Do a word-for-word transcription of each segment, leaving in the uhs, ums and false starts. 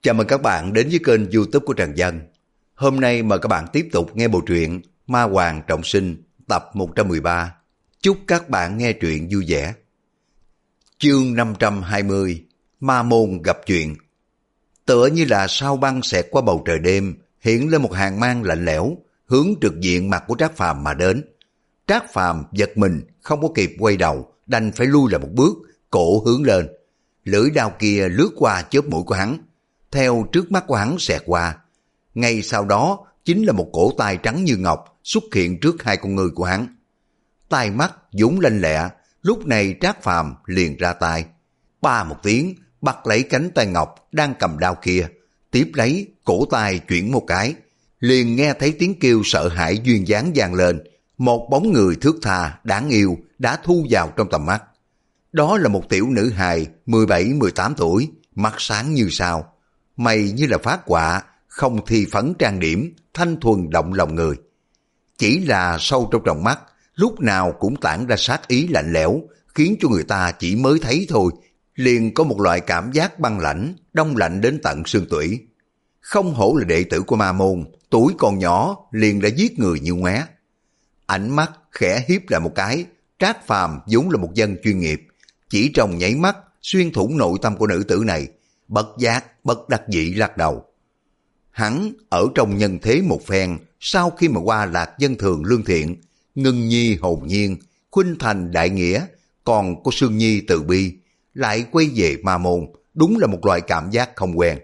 Chào mừng các bạn đến với kênh YouTube của Trần Dân. Hôm nay mời các bạn tiếp tục nghe bộ truyện Ma Hoàng Trọng Sinh tập một trăm mười ba. Chúc các bạn nghe truyện vui vẻ. Chương năm trăm hai mươi. Ma môn gặp chuyện. Tựa như là sao băng xẹt qua bầu trời đêm, hiện lên một hàng mang lạnh lẽo, hướng trực diện mặt của Trác Phàm mà đến. Trác Phàm giật mình, không có kịp quay đầu, đành phải lui lại một bước, cổ hướng lên. Lưỡi đao kia lướt qua chớp mũi của hắn, theo trước mắt của hắn xẹt qua. Ngay sau đó chính là một cổ tay trắng như ngọc xuất hiện trước hai con ngươi của hắn. Tai mắt dũng lanh lẹ, lúc này Trác Phàm liền ra tay. Ba một tiếng, bắt lấy cánh tay ngọc đang cầm đao kia, tiếp lấy cổ tay chuyển một cái, liền nghe thấy tiếng kêu sợ hãi duyên dáng vang lên. Một bóng người thướt tha đáng yêu đã thu vào trong tầm mắt. Đó là một tiểu nữ hài mười bảy mười tám tuổi, mắt sáng như sao, mày như là phát họa, không thi phấn trang điểm, thanh thuần động lòng người. Chỉ là sâu trong tròng mắt, lúc nào cũng tản ra sát ý lạnh lẽo, khiến cho người ta chỉ mới thấy thôi, liền có một loại cảm giác băng lãnh, đông lạnh đến tận xương tủy. Không hổ là đệ tử của ma môn, tuổi còn nhỏ liền đã giết người như ngoé. Ánh mắt khẽ hiếp lại một cái, Trác Phàm vốn là một dân chuyên nghiệp, chỉ trong nháy mắt xuyên thủng nội tâm của nữ tử này, bất giác bất đắc dĩ lắc đầu. Hắn ở trong nhân thế một phen, sau khi mà qua lạc dân thường lương thiện, ngân nhi hồn nhiên, khuynh thành đại nghĩa, còn có Sương Nhi từ bi, lại quay về ma môn, đúng là một loại cảm giác không quen.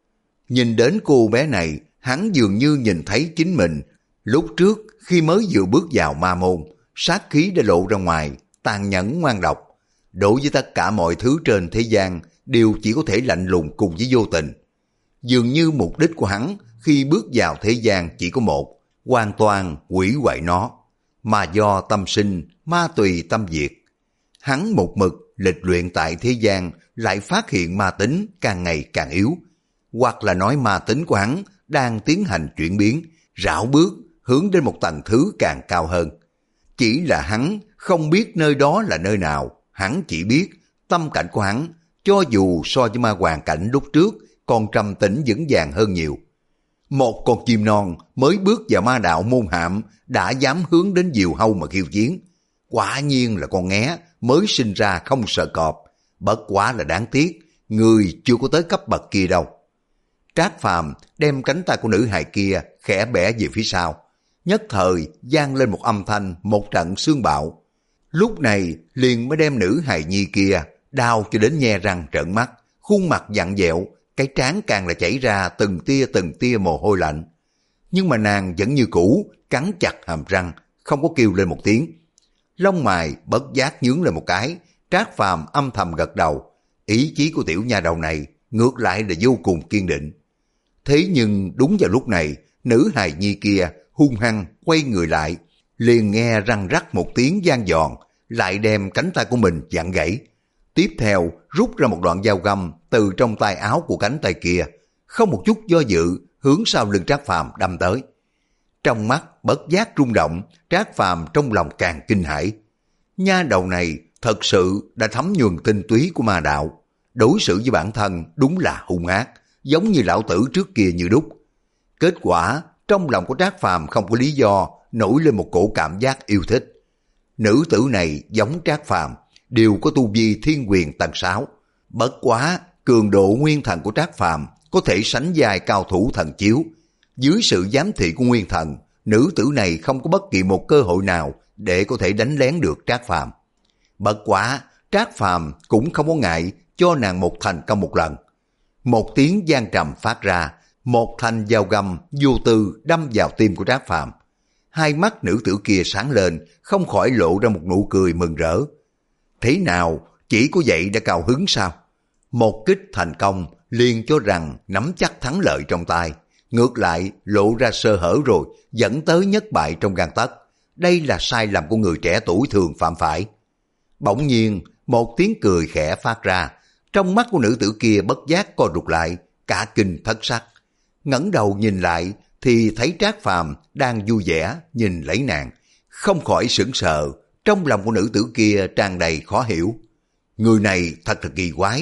Nhìn đến cô bé này, hắn dường như nhìn thấy chính mình lúc trước khi mới vừa bước vào ma môn, sát khí đã lộ ra ngoài, tàn nhẫn ngoan độc. Đối với tất cả mọi thứ trên thế gian đều chỉ có thể lạnh lùng cùng với vô tình. Dường như mục đích của hắn khi bước vào thế gian chỉ có một, hoàn toàn hủy hoại nó. Mà do tâm sinh, ma tùy tâm diệt. Hắn một mực lịch luyện tại thế gian lại phát hiện ma tính càng ngày càng yếu. Hoặc là nói ma tính của hắn đang tiến hành chuyển biến, rảo bước hướng đến một tầng thứ càng cao hơn. Chỉ là hắn không biết nơi đó là nơi nào, hắn chỉ biết tâm cảnh của hắn cho dù so với ma hoàng cảnh lúc trước còn trầm tĩnh vững vàng hơn nhiều. Một con chim non mới bước vào ma đạo môn hạm đã dám hướng đến diều hâu mà khiêu chiến. Quả nhiên là con nghé mới sinh ra không sợ cọp, bất quá là đáng tiếc, người chưa có tới cấp bậc kia đâu. Trác Phàm đem cánh tay của nữ hài kia khẽ bẻ về phía sau, nhất thời vang lên một âm thanh một trận xương bạo. Lúc này liền mới đem nữ hài nhi kia đau cho đến nhe răng trợn mắt, khuôn mặt vặn vẹo, cái trán càng là chảy ra từng tia từng tia mồ hôi lạnh. Nhưng mà nàng vẫn như cũ, cắn chặt hàm răng, không có kêu lên một tiếng. Lông mày bất giác nhướng lên một cái, Trác Phàm âm thầm gật đầu. Ý chí của tiểu nha đầu này ngược lại là vô cùng kiên định. Thế nhưng đúng vào lúc này, nữ hài nhi kia hung hăng quay người lại, liền nghe răng rắc một tiếng vang giòn, lại đem cánh tay của mình vặn gãy. Tiếp theo rút ra một đoạn dao găm từ trong tay áo của cánh tay kia, không một chút do dự hướng sau lưng Trác Phàm đâm tới. Trong mắt bất giác rung động, Trác Phàm trong lòng càng kinh hãi. Nha đầu này thật sự đã thấm nhuần tinh túy của ma đạo, đối xử với bản thân đúng là hung ác, giống như lão tử trước kia như đúc. Kết quả trong lòng của Trác Phàm không có lý do nổi lên một cổ cảm giác yêu thích. Nữ tử này giống Trác Phàm đều có tu vi thiên quyền tầng sáu, bất quá cường độ nguyên thần của Trác Phàm có thể sánh vai cao thủ thần chiếu. Dưới sự giám thị của nguyên thần, nữ tử này không có bất kỳ một cơ hội nào để có thể đánh lén được Trác Phàm. Bất quá Trác Phàm cũng không có ngại cho nàng một thành công một lần. Một tiếng vang trầm phát ra, một thanh dao găm vô tư đâm vào tim của Trác Phàm. Hai mắt nữ tử kia sáng lên, không khỏi lộ ra một nụ cười mừng rỡ. Thế nào, chỉ có vậy đã cao hứng sao? Một kích thành công, liền cho rằng nắm chắc thắng lợi trong tay. Ngược lại, lộ ra sơ hở rồi, dẫn tới nhất bại trong gang tấc. Đây là sai lầm của người trẻ tuổi thường phạm phải. Bỗng nhiên, một tiếng cười khẽ phát ra. Trong mắt của nữ tử kia bất giác co rụt lại, cả kinh thất sắc. Ngẩng đầu nhìn lại, thì thấy Trác Phàm đang vui vẻ nhìn lấy nàng, không khỏi sững sờ. Trong lòng của nữ tử kia tràn đầy khó hiểu. Người này thật là kỳ quái,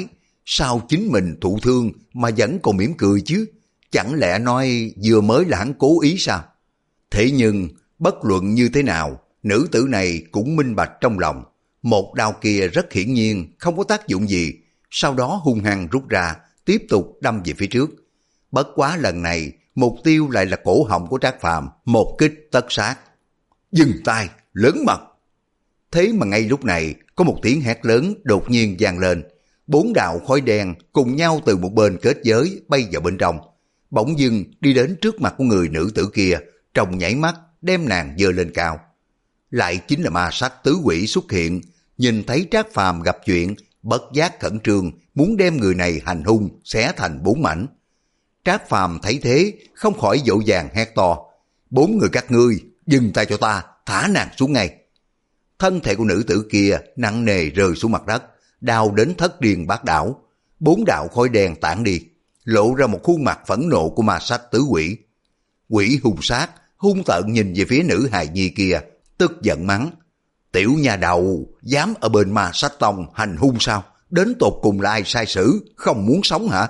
sao chính mình thụ thương mà vẫn còn mỉm cười chứ? Chẳng lẽ nói vừa mới là hắn cố ý sao? Thế nhưng, bất luận như thế nào, nữ tử này cũng minh bạch trong lòng. Một đao kia rất hiển nhiên không có tác dụng gì, sau đó hung hăng rút ra, tiếp tục đâm về phía trước. Bất quá lần này, mục tiêu lại là cổ họng của Trác Phàm, một kích tất sát. Dừng tay, lớn mật! Thế mà ngay lúc này, có một tiếng hét lớn đột nhiên vang lên. Bốn đạo khói đen cùng nhau từ một bên kết giới bay vào bên trong. Bỗng dưng đi đến trước mặt của người nữ tử kia, trong nhảy mắt đem nàng giơ lên cao. Lại chính là ma sách tứ quỷ xuất hiện, nhìn thấy Trác Phàm gặp chuyện, bất giác khẩn trương, muốn đem người này hành hung, xé thành bốn mảnh. Trác Phàm thấy thế, không khỏi vội vàng hét to. Bốn người các ngươi, dừng tay cho ta, thả nàng xuống ngay. Thân thể của nữ tử kia nặng nề rơi xuống mặt đất, đau đến thất điên bát đảo. Bốn đạo khói đen tản đi, lộ ra một khuôn mặt phẫn nộ của ma sách tứ quỷ. Quỷ hung sát, hung tợn nhìn về phía nữ hài nhi kia, tức giận mắng. Tiểu nhà đầu, dám ở bên ma sách tông hành hung sao? Đến tột cùng là ai sai sử, không muốn sống hả?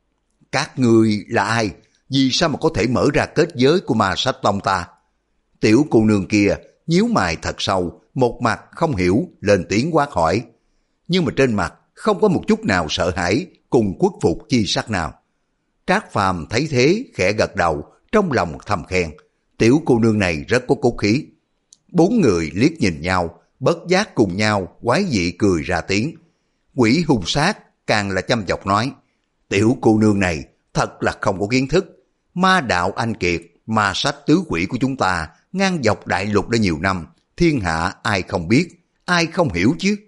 Các ngươi là ai? Vì sao mà có thể mở ra kết giới của ma sách tông ta? Tiểu cô nương kia nhíu mày thật sâu, một mặt không hiểu, lên tiếng quát hỏi. Nhưng mà trên mặt không có một chút nào sợ hãi, cùng khuất phục chi sắc nào. Trác Phàm thấy thế, khẽ gật đầu, trong lòng thầm khen. Tiểu cô nương này rất có cốt khí. Bốn người liếc nhìn nhau, bất giác cùng nhau, quái dị cười ra tiếng. Quỷ hung sát càng là chăm chọc nói. Tiểu cô nương này thật là không có kiến thức. Ma đạo anh kiệt, ma sách tứ quỷ của chúng ta, ngang dọc đại lục đã nhiều năm, thiên hạ ai không biết, ai không hiểu chứ.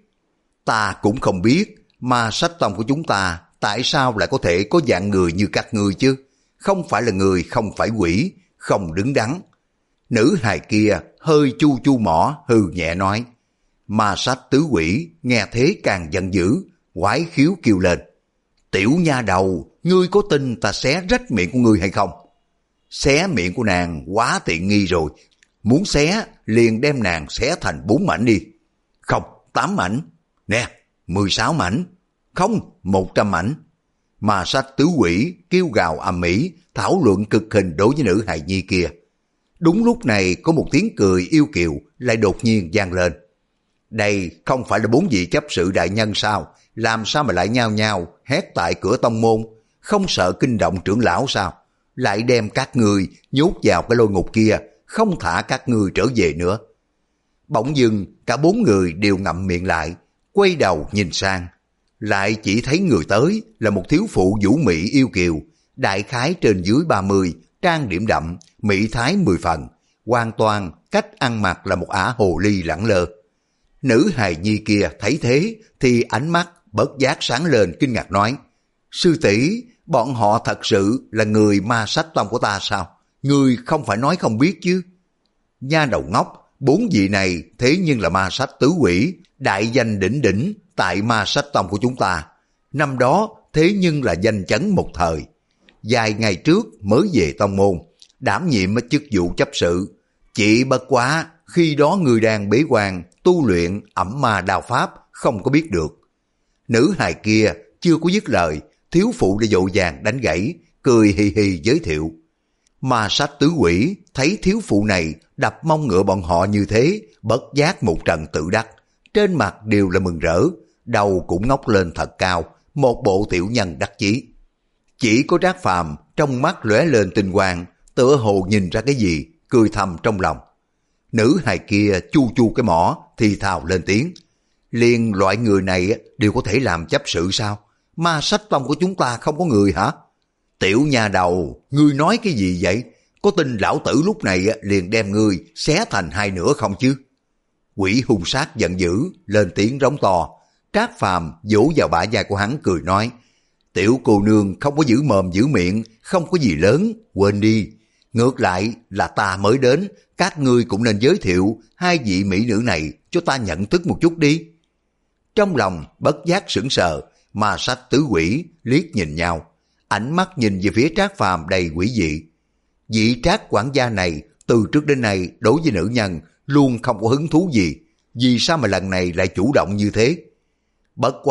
Ta cũng không biết, ma sách tông của chúng ta tại sao lại có thể có dạng người như các ngươi chứ. Không phải là người, không phải quỷ, không đứng đắn. Nữ hài kia hơi chu chu mỏ hừ nhẹ nói. Ma sách tứ quỷ nghe thế càng giận dữ, quái khiếu kêu lên. Tiểu nha đầu, ngươi có tin ta xé rách miệng của ngươi hay không? Xé miệng của nàng quá tiện nghi rồi. Muốn xé liền đem nàng xé thành bốn mảnh đi. Không, tám mảnh. Nè, mười sáu mảnh. Không, một trăm mảnh. Ma sách tứ quỷ kêu gào ầm ĩ, thảo luận cực hình đối với nữ hài nhi kia. Đúng lúc này có một tiếng cười yêu kiều lại đột nhiên vang lên. Đây không phải là bốn vị chấp sự đại nhân sao? Làm sao mà lại nhao nhao hét tại cửa tông môn? Không sợ kinh động trưởng lão sao? Lại đem các người nhốt vào cái lôi ngục kia, không thả các người trở về nữa. Bỗng dưng cả bốn người đều ngậm miệng lại, quay đầu nhìn sang. Lại chỉ thấy người tới là một thiếu phụ vũ mị yêu kiều, đại khái trên dưới ba mươi, trang điểm đậm, mỹ thái mười phần, hoàn toàn cách ăn mặc là một ả hồ ly lẳng lơ. Nữ hài nhi kia thấy thế thì ánh mắt bất giác sáng lên kinh ngạc nói. Sư tỷ, bọn họ thật sự là người ma sách tông của ta sao? Ngươi không phải nói không biết chứ? Nha đầu ngốc, bốn vị này thế nhưng là ma sách tứ quỷ, đại danh đỉnh đỉnh tại ma sách tông của chúng ta. Năm đó thế nhưng là danh chấn một thời. Vài ngày trước mới về tông môn, đảm nhiệm chức vụ chấp sự. Chỉ bất quá khi đó người đang bế quan tu luyện ẩm ma đao pháp, không có biết được. Nữ hài kia chưa có dứt lời, thiếu phụ đã vội vàng đánh gãy, cười hì hì giới thiệu. Ma sách tứ quỷ thấy thiếu phụ này đập mông ngựa bọn họ như thế, bất giác một trận tự đắc, trên mặt đều là mừng rỡ, đầu cũng ngóc lên thật cao, một bộ tiểu nhân đắc chí. Chỉ có Trác Phàm trong mắt lóe lên tinh quang, tựa hồ nhìn ra cái gì, cười thầm trong lòng. Nữ hài kia chu chu cái mỏ thì thào lên tiếng. Liền loại người này đều có thể làm chấp sự sao? Ma sách tông của chúng ta không có người hả? Tiểu nhà đầu, ngươi nói cái gì vậy? Có tin lão tử lúc này liền đem ngươi xé thành hai nửa không chứ? Quỷ hung sát giận dữ, lên tiếng rống to. Trác Phàm vỗ vào bả vai của hắn cười nói. Tiểu cô nương không có giữ mồm giữ miệng, không có gì lớn, quên đi. Ngược lại là ta mới đến, các ngươi cũng nên giới thiệu hai vị mỹ nữ này cho ta nhận thức một chút đi. Trong lòng bất giác sững sờ, ma sách tứ quỷ liếc nhìn nhau, ánh mắt nhìn về phía Trác Phàm đầy quỷ dị. Vị Trác quản gia này từ trước đến nay đối với nữ nhân luôn không có hứng thú gì, vì sao mà lần này lại chủ động như thế? Bất quá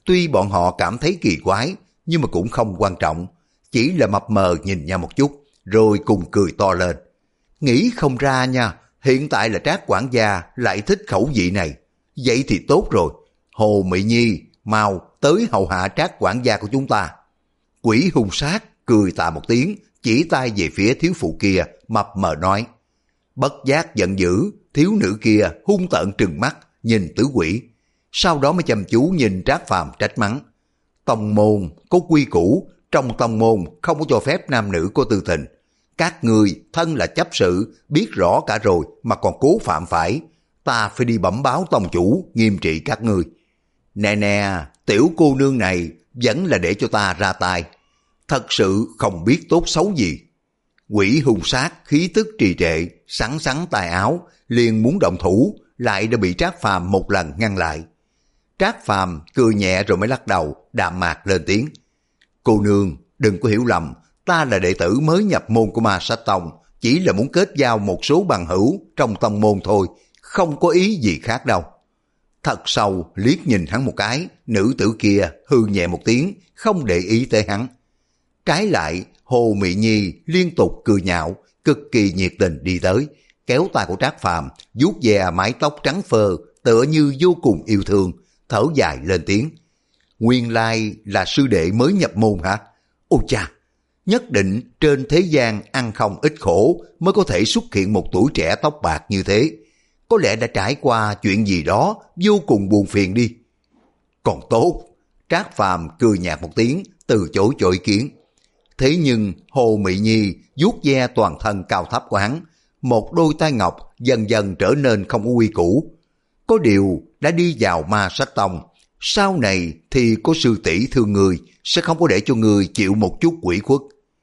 Tuy bọn họ cảm thấy kỳ quái, nhưng mà cũng không quan trọng, chỉ là mập mờ nhìn nhau một chút, rồi cùng cười to lên. Nghĩ không ra nha, hiện tại là Trác quản gia lại thích khẩu vị này. Vậy thì tốt rồi, Hồ Mỹ Nhi, mau tới hầu hạ Trác quản gia của chúng ta. Quỷ hung sát cười tà một tiếng, chỉ tay về phía thiếu phụ kia, mập mờ nói. Bất giác giận dữ, thiếu nữ kia hung tợn trừng mắt, nhìn Tử Quỷ. Sau đó mới chăm chú nhìn Trác Phàm trách mắng. Tông môn có quy củ, trong tông môn không có cho phép nam nữ có tư tình. Các người thân là chấp sự, biết rõ cả rồi mà còn cố phạm phải. Ta phải đi bẩm báo tông chủ, nghiêm trị các ngươi. Nè nè, tiểu cô nương này vẫn là để cho ta ra tay. Thật sự không biết tốt xấu gì. Quỷ hung sát khí tức trì trệ, sắn sắn tay áo, liền muốn động thủ, lại đã bị Trác Phàm một lần ngăn lại. Trác Phàm cười nhẹ rồi mới lắc đầu, đạm mạc lên tiếng. Cô nương, đừng có hiểu lầm, ta là đệ tử mới nhập môn của Ma Sát Tông, chỉ là muốn kết giao một số bằng hữu trong tông môn thôi, không có ý gì khác đâu. Thật sâu liếc nhìn hắn một cái, nữ tử kia hư nhẹ một tiếng, không để ý tới hắn. Trái lại, Hồ Mị Nhi liên tục cười nhạo, cực kỳ nhiệt tình đi tới, kéo tay của Trác Phàm, vuốt ve mái tóc trắng phơ, tựa như vô cùng yêu thương, thở dài lên tiếng. Nguyên lai là sư đệ mới nhập môn hả? Ôi cha, nhất định trên thế gian ăn không ít khổ mới có thể xuất hiện một tuổi trẻ tóc bạc như thế. Có lẽ đã trải qua chuyện gì đó vô cùng buồn phiền đi. Còn tốt, Trác Phàm cười nhạt một tiếng, từ chối cho ý kiến. Thế nhưng Hồ Mị Nhi vuốt ve toàn thân cao thấp của hắn, một đôi tay ngọc dần dần trở nên không có quy củ. Có điều đã đi vào Ma Sát Tông, sau này thì có sư tỷ thương người, sẽ không có để cho người chịu một chút quỷ khuất.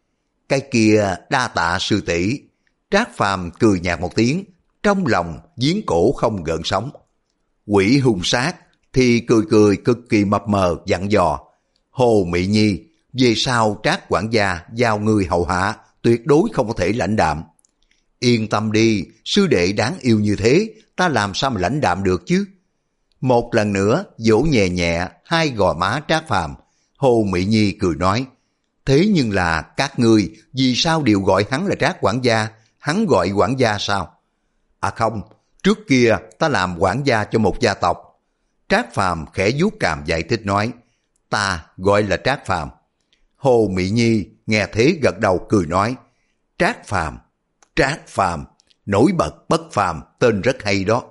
Cái kia đa tạ sư tỷ. Trác Phàm cười nhạt một tiếng, trong lòng giếng cổ không gợn sóng. Quỷ hung sát thì cười cười cực kỳ mập mờ dặn dò. Hồ Mị Nhi, về sau Trác quản gia giao người hầu hạ, tuyệt đối không có thể lãnh đạm. Yên tâm đi, sư đệ đáng yêu như thế, ta làm sao mà lãnh đạm được chứ? Một lần nữa vỗ nhẹ nhẹ hai gò má Trác Phàm, Hồ Mị Nhi cười nói. Thế nhưng là các ngươi vì sao đều gọi hắn là Trác quản gia, hắn gọi quản gia sao? À không, trước kia ta làm quản gia cho một gia tộc. Trác Phàm khẽ vuốt cằm giải thích nói. Ta gọi là Trác Phàm. Hồ Mị Nhi nghe thế gật đầu cười nói. Trác Phàm, Trác Phàm, nổi bật bất phàm, tên rất hay đó.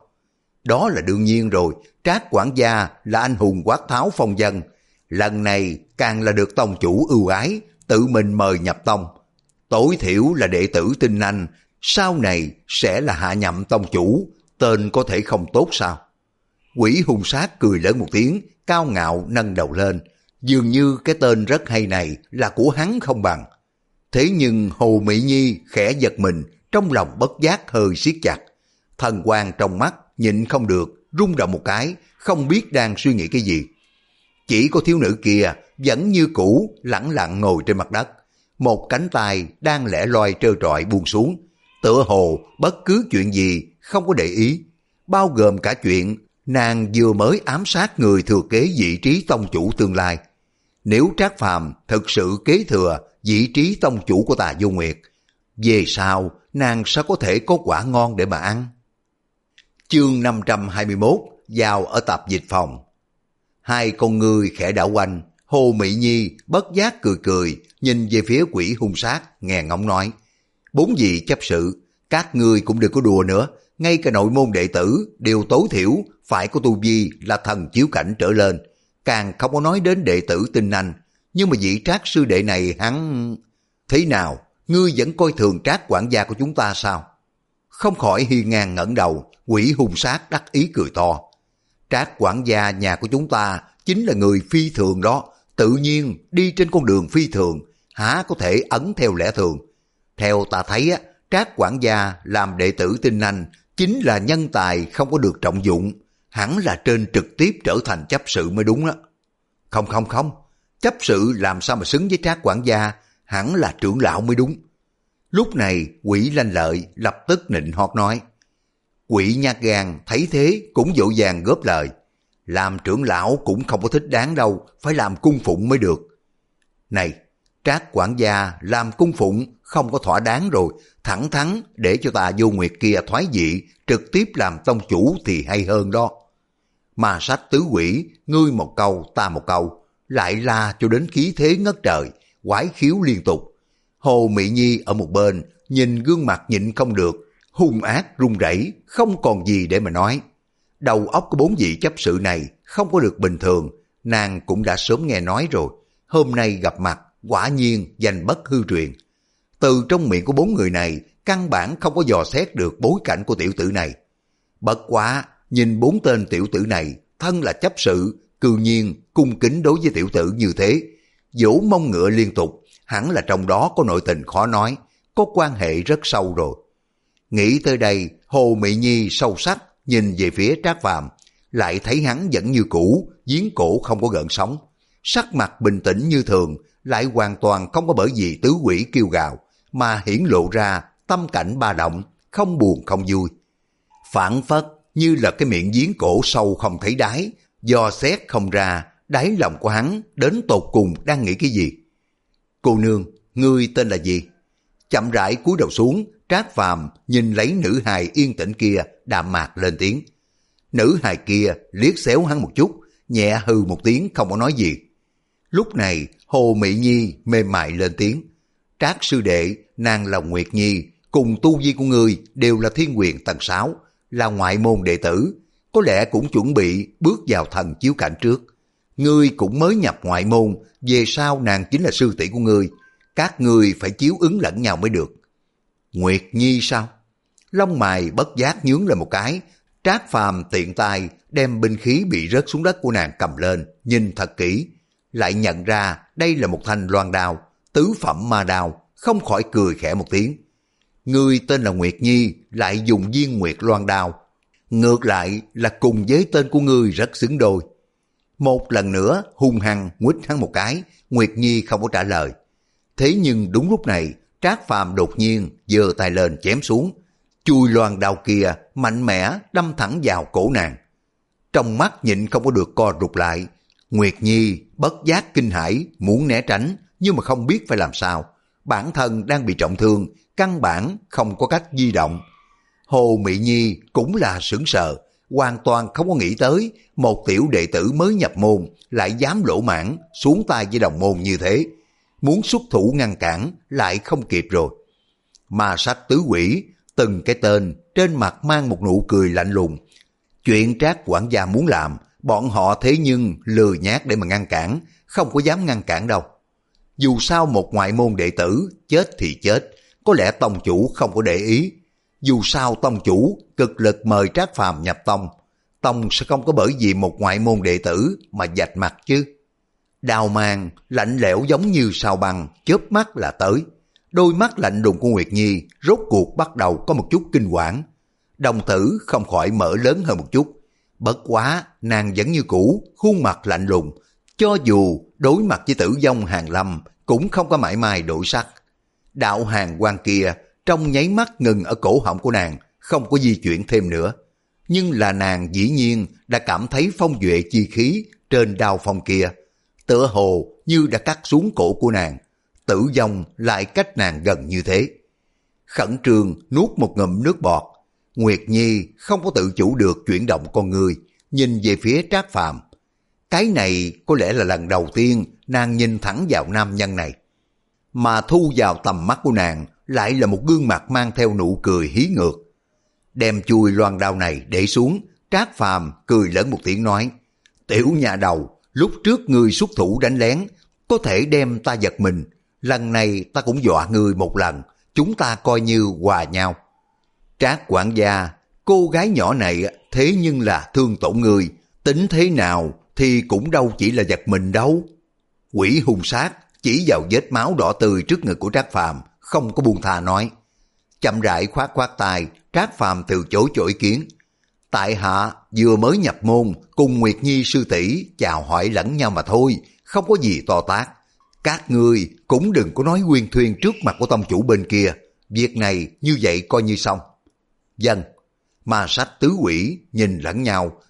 Đó là đương nhiên rồi, Trác quản gia là anh hùng quát tháo phong dân. Lần này càng là được tông chủ ưu ái, tự mình mời nhập tông. Tối thiểu là đệ tử tinh anh, sau này sẽ là hạ nhậm tông chủ, tên có thể không tốt sao? Quỷ hung sát cười lớn một tiếng, cao ngạo nâng đầu lên, dường như cái tên rất hay này là của hắn không bằng. Thế nhưng Hồ Mỹ Nhi khẽ giật mình, trong lòng bất giác hơi siết chặt. Thần quang trong mắt nhịn không được, rung động một cái, không biết đang suy nghĩ cái gì. Chỉ có thiếu nữ kia vẫn như cũ lẳng lặng ngồi trên mặt đất, một cánh tay đang lẻ loi trơ trọi buông xuống, tựa hồ bất cứ chuyện gì không có để ý, bao gồm cả chuyện nàng vừa mới ám sát người thừa kế vị trí tông chủ tương lai. Nếu Trác Phàm thực sự kế thừa vị trí tông chủ của Tà Vô Nguyệt, về sau nàng sẽ có thể có quả ngon để mà ăn. Chương năm trăm hai mươi mốt, vào ở tập dịch phòng. Hai con người khẽ đảo quanh, Hồ Mỹ Nhi bất giác cười cười, nhìn về phía quỷ hung sát, nghe ngóng nói. Bốn vị chấp sự, các ngươi cũng đừng có đùa nữa, ngay cả nội môn đệ tử đều tối thiểu phải có tu vi là thần chiếu cảnh trở lên, càng không có nói đến đệ tử tinh anh. Nhưng mà vị Trác sư đệ này hắn... Thế nào, ngươi vẫn coi thường Trác quản gia của chúng ta sao? Không khỏi hiên ngang ngẩng đầu, quỷ hung sát đắc ý cười to. Trác quản gia nhà của chúng ta chính là người phi thường đó, tự nhiên đi trên con đường phi thường, há có thể ấn theo lẽ thường. Theo ta thấy á, Trác quản gia làm đệ tử tinh anh chính là nhân tài không có được trọng dụng, hẳn là trên trực tiếp trở thành chấp sự mới đúng đó. Không không không, chấp sự làm sao mà xứng với Trác quản gia, hẳn là trưởng lão mới đúng. Lúc này quỷ lanh lợi lập tức nịnh hót nói. Quỷ nhát gan thấy thế cũng vội vàng góp lời. làm trưởng lão cũng không có thích đáng đâu, phải làm cung phụng mới được. Này, Trác quản gia làm cung phụng không có thỏa đáng rồi, thẳng thắn để cho Tà Vô Nguyệt kia thoái vị, trực tiếp làm tông chủ thì hay hơn đó. Ma Sách tứ quỷ, ngươi một câu ta một câu, lại la cho đến khí thế ngất trời, quái khiếu liên tục. Hồ Mị Nhi ở một bên, nhìn gương mặt nhịn không được, hung ác run rẩy, không còn gì để mà nói. Đầu óc của bốn vị chấp sự này không có được bình thường, nàng cũng đã sớm nghe nói rồi, hôm nay gặp mặt, quả nhiên danh bất hư truyền. Từ trong miệng của bốn người này, căn bản không có dò xét được bối cảnh của tiểu tử này. Bất quá, nhìn bốn tên tiểu tử này, thân là chấp sự, cư nhiên cung kính đối với tiểu tử như thế, vỗ mông ngựa liên tục, hẳn là trong đó có nội tình khó nói, có quan hệ rất sâu rồi. Nghĩ tới đây, Hồ Mị Nhi sâu sắc nhìn về phía Trác Phàm, lại thấy hắn vẫn như cũ, giếng cổ không có gợn sóng, sắc mặt bình tĩnh như thường, lại hoàn toàn không có bởi vì tứ quỷ kêu gào mà hiển lộ ra tâm cảnh ba động, không buồn không vui. Phản phất như là cái miệng giếng cổ sâu không thấy đáy, dò xét không ra đáy lòng của hắn đến tột cùng đang nghĩ cái gì. Cô nương, ngươi tên là gì? Chậm rãi cúi đầu xuống, Trác Phàm nhìn lấy nữ hài yên tĩnh kia, đạm mạc lên tiếng. Nữ hài kia liếc xéo hắn một chút, nhẹ hừ một tiếng không có nói gì. Lúc này Hồ Mị Nhi mềm mại lên tiếng. Trác sư đệ, nàng là Nguyệt Nhi, cùng tu vi của ngươi đều là thiên quyền tầng sáu, là ngoại môn đệ tử, có lẽ cũng chuẩn bị bước vào thần chiếu cảnh trước. Ngươi cũng mới nhập ngoại môn, về sau nàng chính là sư tỷ của ngươi, các ngươi phải chiếu ứng lẫn nhau mới được. Nguyệt Nhi sao? Lông mày bất giác nhướng lên một cái, Trác Phàm tiện tay đem binh khí bị rớt xuống đất của nàng cầm lên, nhìn thật kỹ, lại nhận ra đây là một thanh loan đao, tứ phẩm ma đao, không khỏi cười khẽ một tiếng. Ngươi tên là Nguyệt Nhi, lại dùng viên nguyệt loan đao, ngược lại là cùng với tên của ngươi rất xứng đôi. Một lần nữa hung hăng nguýt hắn một cái, Nguyệt Nhi không có trả lời. Thế nhưng đúng lúc này, Trác Phàm đột nhiên giơ tay lên chém xuống, chui loan đao kia mạnh mẽ đâm thẳng vào cổ nàng. Trong mắt nhịn không có được co rụt lại, Nguyệt Nhi bất giác kinh hãi muốn né tránh, nhưng mà không biết phải làm sao. Bản thân đang bị trọng thương, căn bản không có cách di động. Hồ Mị Nhi cũng là sững sờ, hoàn toàn không có nghĩ tới một tiểu đệ tử mới nhập môn lại dám lỗ mãng xuống tay với đồng môn như thế. Muốn xuất thủ ngăn cản lại không kịp rồi. Ma Sách tứ quỷ, từng cái tên trên mặt mang một nụ cười lạnh lùng. Chuyện Trác quản gia muốn làm, bọn họ thế nhưng lười nhác để mà ngăn cản, không có dám ngăn cản đâu. Dù sao một ngoại môn đệ tử, chết thì chết, có lẽ tông chủ không có để ý. Dù sao tông chủ cực lực mời Trác Phàm nhập tông, tông sẽ không có bởi vì một ngoại môn đệ tử mà vạch mặt chứ. Đào mang lạnh lẽo giống như sao băng, chớp mắt là tới. Đôi mắt lạnh lùng của Nguyệt Nhi rốt cuộc bắt đầu có một chút kinh quản. Đồng tử không khỏi mở lớn hơn một chút. Bất quá nàng vẫn như cũ, khuôn mặt lạnh lùng, cho dù đối mặt với tử vong hàng lâm cũng không có mảy may đổi sắc. Đạo hàng quang kia trong nháy mắt ngừng ở cổ họng của nàng, không có di chuyển thêm nữa. Nhưng là nàng dĩ nhiên đã cảm thấy phong duệ chi khí trên đao phong kia, tựa hồ như đã cắt xuống cổ của nàng. Tử vong lại cách nàng gần như thế. Khẩn trương nuốt một ngụm nước bọt, Nguyệt Nhi không có tự chủ được chuyển động con người, nhìn về phía Trác Phàm. Cái này có lẽ là lần đầu tiên nàng nhìn thẳng vào nam nhân này. Mà thu vào tầm mắt của nàng lại là một gương mặt mang theo nụ cười hí ngược. Đem chui loan đao này để xuống, Trác Phàm cười lớn một tiếng nói: Tiểu nhà đầu, lúc trước ngươi xuất thủ đánh lén, có thể đem ta giật mình. Lần này ta cũng dọa ngươi một lần, chúng ta coi như hòa nhau. Trác quản gia, cô gái nhỏ này thế nhưng là thương tổn ngươi, tính thế nào thì cũng đâu chỉ là giật mình đâu. Quỷ hung sát chỉ vào vết máu đỏ tươi trước ngực của Trác Phàm, không có buông tha nói. Chậm rãi khoát khoát tay, Trác Phàm từ chối cho ý kiến. Tại hạ vừa mới nhập môn, cùng Nguyệt Nhi sư tỷ chào hỏi lẫn nhau mà thôi, không có gì to tát. Các ngươi cũng đừng có nói huyên thuyên trước mặt của tông chủ bên kia, việc này như vậy coi như xong. Dân, Ma Sách tứ quỷ nhìn lẫn nhau,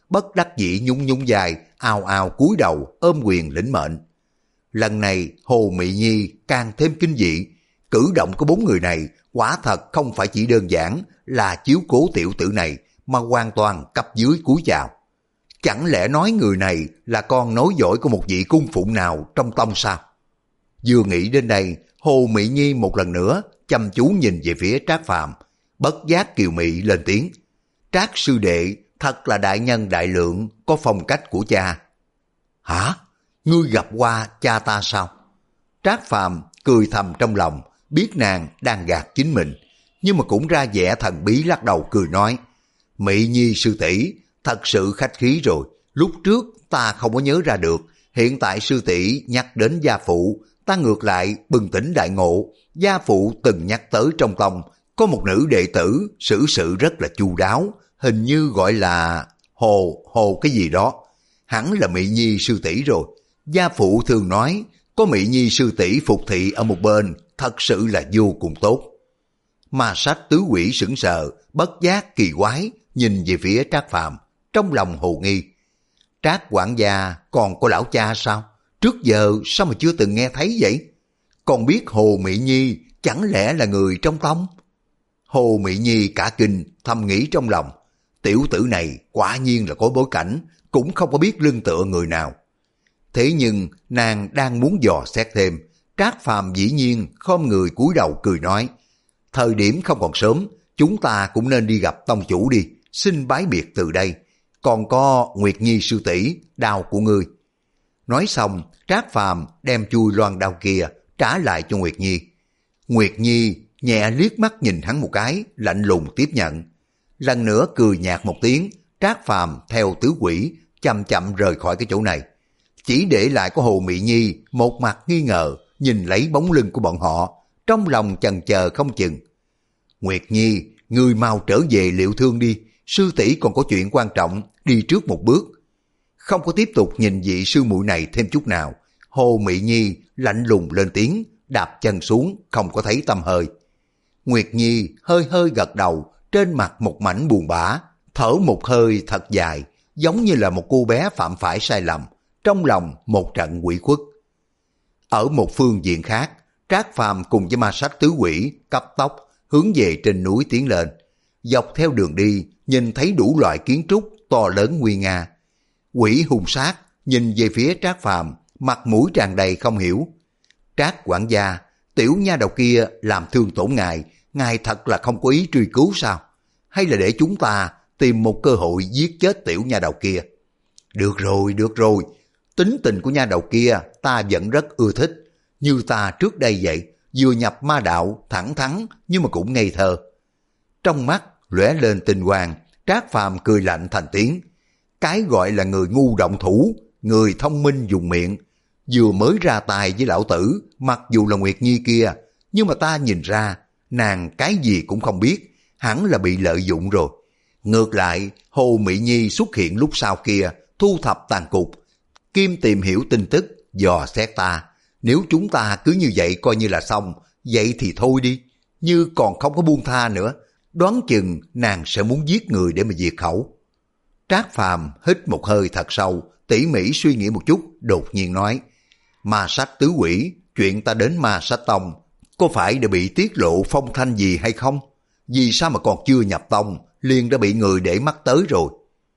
bất đắc dĩ nhún nhún vai, ào ào cúi đầu ôm quyền lĩnh mệnh. Lần này Hồ Mị Nhi càng thêm kinh dị, cử động của bốn người này quả thật không phải chỉ đơn giản là chiếu cố tiểu tử này, mà hoàn toàn cấp dưới cúi chào. Chẳng lẽ nói người này là con nối dõi của một vị cung phụng nào trong tông sao? Vừa nghĩ đến đây, Hồ Mị Nhi một lần nữa chăm chú nhìn về phía Trác Phàm, bất giác kiều mị lên tiếng. Trác sư đệ thật là đại nhân đại lượng, có phong cách của cha. Hả? Ngươi gặp qua cha ta sao? Trác Phàm cười thầm trong lòng, biết nàng đang gạt chính mình, nhưng mà cũng ra vẻ thần bí lắc đầu cười nói. Mị Nhi sư tỷ thật sự khách khí rồi, lúc trước ta không có nhớ ra được, hiện tại sư tỷ nhắc đến gia phụ, ta ngược lại bừng tỉnh đại ngộ. Gia phụ từng nhắc tới trong tông có một nữ đệ tử xử sự rất là chu đáo, hình như gọi là Hồ, Hồ cái gì đó, hẳn là Mị Nhi sư tỷ rồi. Gia phụ thường nói có Mị Nhi sư tỷ phục thị ở một bên, thật sự là vô cùng tốt. Ma Sách tứ quỷ sững sờ, bất giác kỳ quái nhìn về phía Trác Phàm, trong lòng hồ nghi. Trác quản gia còn có lão cha sao? Trước giờ sao mà chưa từng nghe thấy vậy? Còn biết Hồ Mị Nhi chẳng lẽ là người trong tông? Hồ Mị Nhi cả kinh thầm nghĩ trong lòng, tiểu tử này quả nhiên là có bối cảnh, cũng không có biết lưng tựa người nào. Thế nhưng nàng đang muốn dò xét thêm, Trác Phàm dĩ nhiên khom người cúi đầu cười nói, thời điểm không còn sớm, chúng ta cũng nên đi gặp tông chủ đi, xin bái biệt từ đây. Còn có Nguyệt Nhi sư tỷ, đao của ngươi. Nói xong, Trác Phàm đem chui loan đao kia trả lại cho Nguyệt Nhi. Nguyệt Nhi nhẹ liếc mắt nhìn hắn một cái, lạnh lùng tiếp nhận. Lần nữa cười nhạt một tiếng, Trác Phàm theo tứ quỷ chậm chậm rời khỏi cái chỗ này. Chỉ để lại có Hồ Mị Nhi một mặt nghi ngờ nhìn lấy bóng lưng của bọn họ, trong lòng chần chờ không chừng. Nguyệt Nhi, ngươi mau trở về liệu thương đi, sư tỷ còn có chuyện quan trọng, đi trước một bước. Không có tiếp tục nhìn vị sư muội này thêm chút nào, Hồ Mị Nhi lạnh lùng lên tiếng, đạp chân xuống, không có thấy tăm hơi. Nguyệt Nhi hơi hơi gật đầu, trên mặt một mảnh buồn bã, thở một hơi thật dài, giống như là một cô bé phạm phải sai lầm, trong lòng một trận quỷ khuất. Ở một phương diện khác, Trác Phàm cùng với Ma Sách tứ quỷ cấp tốc hướng về trên núi tiến lên. Dọc theo đường đi, nhìn thấy đủ loại kiến trúc to lớn nguy nga. Quỷ hung sát nhìn về phía Trác Phàm, mặt mũi tràn đầy không hiểu. Trác quản gia, tiểu nha đầu kia làm thương tổn ngài, ngài thật là không có ý truy cứu sao? Hay là để chúng ta tìm một cơ hội giết chết tiểu nha đầu kia? Được rồi, được rồi, tính tình của nha đầu kia ta vẫn rất ưa thích. Như ta trước đây vậy, vừa nhập ma đạo, thẳng thắn nhưng mà cũng ngây thơ. Trong mắt lóe lên tinh quang, Trác Phàm cười lạnh thành tiếng. Cái gọi là người ngu động thủ, người thông minh dùng miệng. Vừa mới ra tài với lão tử, mặc dù là Nguyệt Nhi kia, nhưng mà ta nhìn ra, nàng cái gì cũng không biết, hẳn là bị lợi dụng rồi. Ngược lại, Hồ Mị Nhi xuất hiện lúc sau kia, thu thập tàn cục, kim tìm hiểu tin tức, dò xét ta. Nếu chúng ta cứ như vậy coi như là xong, vậy thì thôi đi, như còn không có buông tha nữa, đoán chừng nàng sẽ muốn giết người để mà diệt khẩu. Trác Phàm hít một hơi thật sâu, tỉ mỉ suy nghĩ một chút, đột nhiên nói, Ma Sách tứ quỷ, chuyện ta đến Ma Sách tông, có phải đã bị tiết lộ phong thanh gì hay không? Vì sao mà còn chưa nhập tông, liền đã bị người để mắt tới rồi?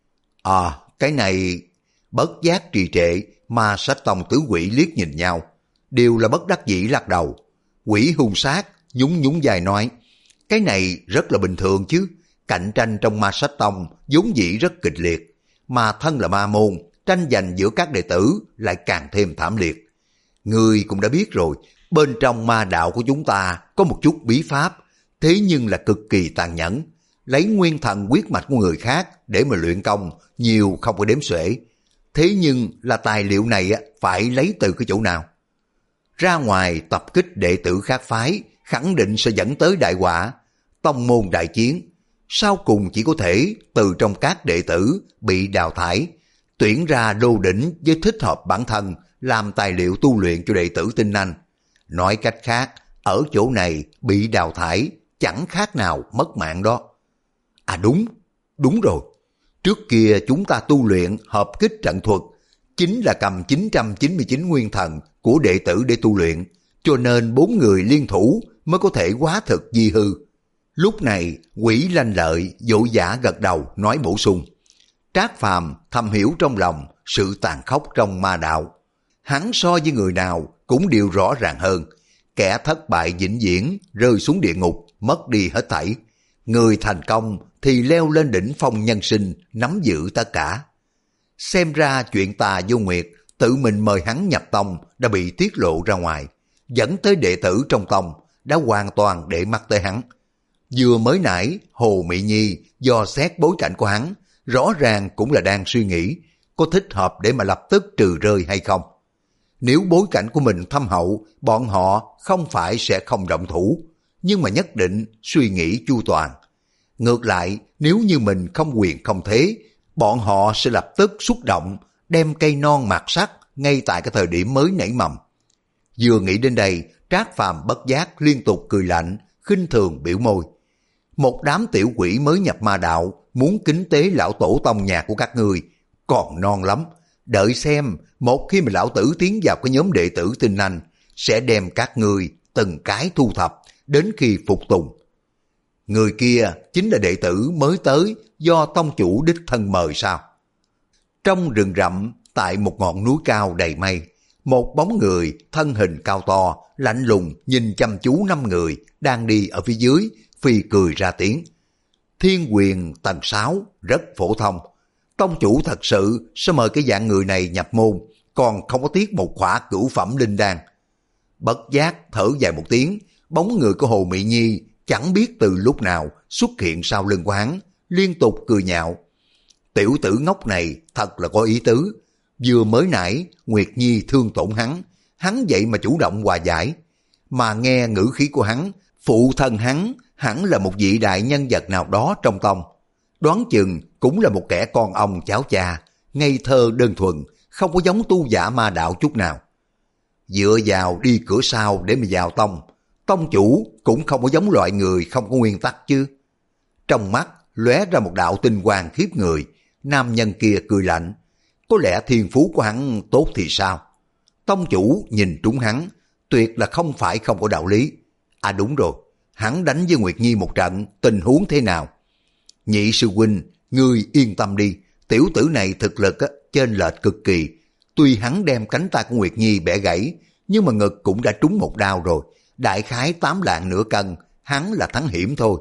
À, cái này... Bất giác trì trệ, Ma Sách tông tứ quỷ liếc nhìn nhau, đều là bất đắc dĩ lắc đầu. Quỷ hung sát nhún nhún vai nói, cái này rất là bình thường chứ, cạnh tranh trong Ma Sách tông vốn dĩ rất kịch liệt, mà thân là ma môn, tranh giành giữa các đệ tử lại càng thêm thảm liệt. Ngươi cũng đã biết rồi, bên trong ma đạo của chúng ta có một chút bí pháp, thế nhưng là cực kỳ tàn nhẫn, lấy nguyên thần huyết mạch của người khác để mà luyện công, nhiều không có đếm xuể. Thế nhưng là tài liệu này phải lấy từ cái chỗ nào? Ra ngoài tập kích đệ tử khác phái, khẳng định sẽ dẫn tới đại họa, tông môn đại chiến. Sau cùng chỉ có thể từ trong các đệ tử bị đào thải, tuyển ra đô đỉnh với thích hợp bản thân, làm tài liệu tu luyện cho đệ tử tinh anh. Nói cách khác, ở chỗ này bị đào thải chẳng khác nào mất mạng đó. À đúng, đúng rồi. Trước kia chúng ta tu luyện hợp kích trận thuật, chính là cầm chín trăm chín mươi chín nguyên thần của đệ tử để tu luyện, cho nên bốn người liên thủ mới có thể hóa thực di hư. Lúc này Quỷ Lanh Lợi vội vã gật đầu nói bổ sung. Trác Phàm thầm hiểu trong lòng sự tàn khốc trong ma đạo. Hắn so với người nào cũng đều rõ ràng hơn. Kẻ thất bại vĩnh viễn rơi xuống địa ngục, mất đi hết thảy. Người thành công thì leo lên đỉnh phong nhân sinh, nắm giữ tất cả. Xem ra chuyện Tà Vô Nguyệt tự mình mời hắn nhập tông đã bị tiết lộ ra ngoài, dẫn tới đệ tử trong tông đã hoàn toàn để mắt tới hắn. Vừa mới nãy Hồ Mỹ Nhi do xét bối cảnh của hắn, rõ ràng cũng là đang suy nghĩ có thích hợp để mà lập tức trừ rơi hay không. Nếu bối cảnh của mình thâm hậu, bọn họ không phải sẽ không động thủ, nhưng mà nhất định suy nghĩ chu toàn. Ngược lại, nếu như mình không quyền không thế, bọn họ sẽ lập tức xúc động, đem cây non mạt sắt ngay tại cái thời điểm mới nảy mầm. Vừa nghĩ đến đây, Trác Phàm bất giác liên tục cười lạnh, khinh thường biểu môi. Một đám tiểu quỷ mới nhập ma đạo, muốn kính tế lão tổ tông nhà của các ngươi, còn non lắm. Đợi xem, một khi mà lão tử tiến vào cái nhóm đệ tử tinh anh, sẽ đem các ngươi từng cái thu thập, đến khi phục tùng. Người kia chính là đệ tử mới tới do tông chủ đích thân mời sao? Trong rừng rậm, tại một ngọn núi cao đầy mây, một bóng người thân hình cao to, lạnh lùng nhìn chăm chú năm người đang đi ở phía dưới, phi cười ra tiếng. Thiên Quyền tầng sáu rất phổ thông. Tông chủ thật sự sẽ mời cái dạng người này nhập môn, còn không có tiếc một khỏa cửu phẩm linh đan. Bất giác thở dài một tiếng, bóng người của Hồ Mỹ Nhi chẳng biết từ lúc nào xuất hiện sau lưng của hắn, liên tục cười nhạo. Tiểu tử ngốc này thật là có ý tứ. Vừa mới nãy Nguyệt Nhi thương tổn hắn, hắn vậy mà chủ động hòa giải. Mà nghe ngữ khí của hắn, phụ thân hắn hẳn là một vị đại nhân vật nào đó trong tông. Đoán chừng cũng là một kẻ con ông cháu cha, ngây thơ đơn thuần, không có giống tu giả ma đạo chút nào. Dựa vào đi cửa sau để mà vào tông, tông chủ cũng không có giống loại người không có nguyên tắc chứ. Trong mắt lóe ra một đạo tinh quang khiếp người, nam nhân kia cười lạnh. Có lẽ thiên phú của hắn tốt thì sao? Tông chủ nhìn trúng hắn, tuyệt là không phải không có đạo lý. À đúng rồi, hắn đánh với Nguyệt Nhi một trận, tình huống thế nào? Nhị sư huynh, ngươi yên tâm đi, tiểu tử này thực lực á, trên lệch cực kỳ. Tuy hắn đem cánh tay của Nguyệt Nhi bẻ gãy, nhưng mà ngực cũng đã trúng một đao rồi. Đại khái tám lạng nửa cân, hắn là thắng hiểm thôi.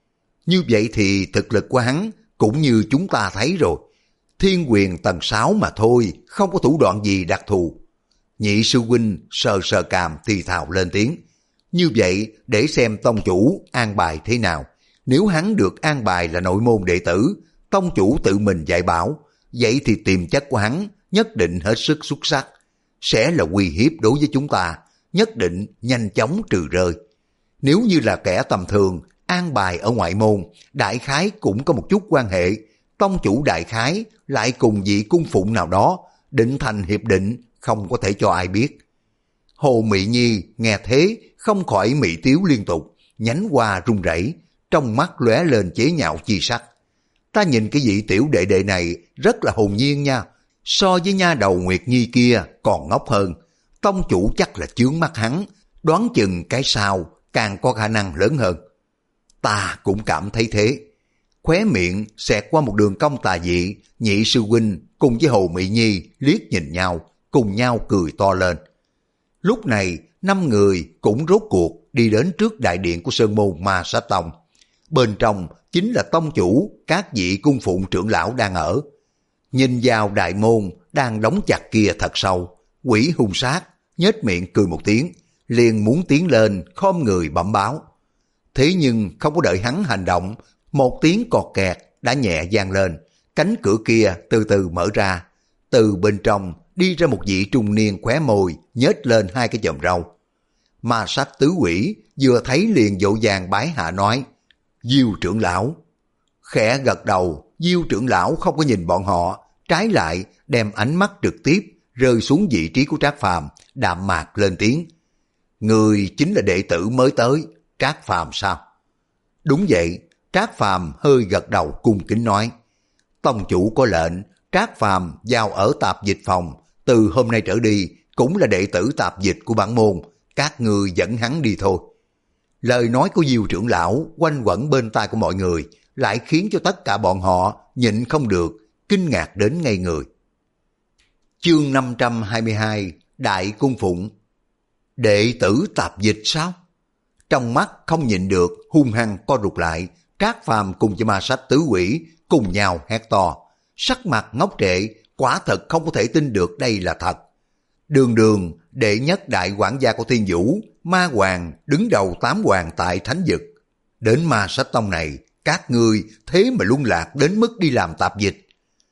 Như vậy thì thực lực của hắn cũng như chúng ta thấy rồi. Thiên Quyền tầng sáu mà thôi, không có thủ đoạn gì đặc thù. Nhị sư huynh sờ sờ cằm thì thào lên tiếng. Như vậy để xem tông chủ an bài thế nào. Nếu hắn được an bài là nội môn đệ tử, tông chủ tự mình dạy bảo, vậy thì tiềm chất của hắn nhất định hết sức xuất sắc, sẽ là uy hiếp đối với chúng ta, nhất định nhanh chóng trừ rơi. Nếu như là kẻ tầm thường, an bài ở ngoại môn, đại khái cũng có một chút quan hệ, tông chủ đại khái lại cùng vị cung phụng nào đó, định thành hiệp định, không có thể cho ai biết. Hồ Mỹ Nhi nghe thế, không khỏi mị tiếu liên tục, nhánh hoa run rẩy, trong mắt lóe lên chế nhạo chi sắc. Ta nhìn cái vị tiểu đệ đệ này rất là hồn nhiên nha, so với nha đầu Nguyệt Nhi kia còn ngốc hơn. Tông chủ chắc là chướng mắt hắn, đoán chừng cái sau càng có khả năng lớn hơn. Ta cũng cảm thấy thế. Khóe miệng xẹt qua một đường cong tà dị, nhị sư huynh cùng với Hồ Mỹ Nhi liếc nhìn nhau, cùng nhau cười to lên. Lúc này, năm người cũng rốt cuộc đi đến trước đại điện của Sơn Môn Ma Sát Tông. Bên trong chính là tông chủ, các vị cung phụng trưởng lão đang ở. Nhìn vào đại môn đang đóng chặt kia thật sâu, Quỷ hung sát nhếch miệng cười một tiếng, liền muốn tiến lên khom người bẩm báo. Thế nhưng không có đợi hắn hành động, một tiếng cọt kẹt đã nhẹ vang lên, cánh cửa kia từ từ mở ra. Từ bên trong đi ra một vị trung niên khóe môi, nhếch lên hai cái chòm râu. Ma Sát tứ quỷ vừa thấy liền vội vàng bái hạ nói: Diêu trưởng lão. Khẽ gật đầu, Diêu trưởng lão không có nhìn bọn họ, trái lại đem ánh mắt trực tiếp rơi xuống vị trí của Trác Phàm, đạm mạc lên tiếng: Người chính là đệ tử mới tới, Trác Phàm sao? Đúng vậy. Trác Phàm hơi gật đầu cung kính nói: Tông chủ có lệnh, Trác Phàm vào ở tạp dịch phòng, từ hôm nay trở đi cũng là đệ tử tạp dịch của bản môn, các ngươi dẫn hắn đi thôi. Lời nói của Diêu trưởng lão quanh quẩn bên tai của mọi người, lại khiến cho tất cả bọn họ nhịn không được, kinh ngạc đến ngây người. Chương năm trăm hai mươi hai, Đại Cung Phụng. Đệ tử tạp dịch sao? Trong mắt không nhịn được, hung hăng co rụt lại, Trác Phàm cùng với ma sách tứ quỷ cùng nhau hét to, sắc mặt ngốc trệ, quả thật không có thể tin được đây là thật. Đường đường đệ nhất đại quản gia của Thiên Vũ, ma hoàng đứng đầu tám hoàng tại Thánh Vực, đến ma sách tông này, các ngươi thế mà lung lạc đến mức đi làm tạp dịch.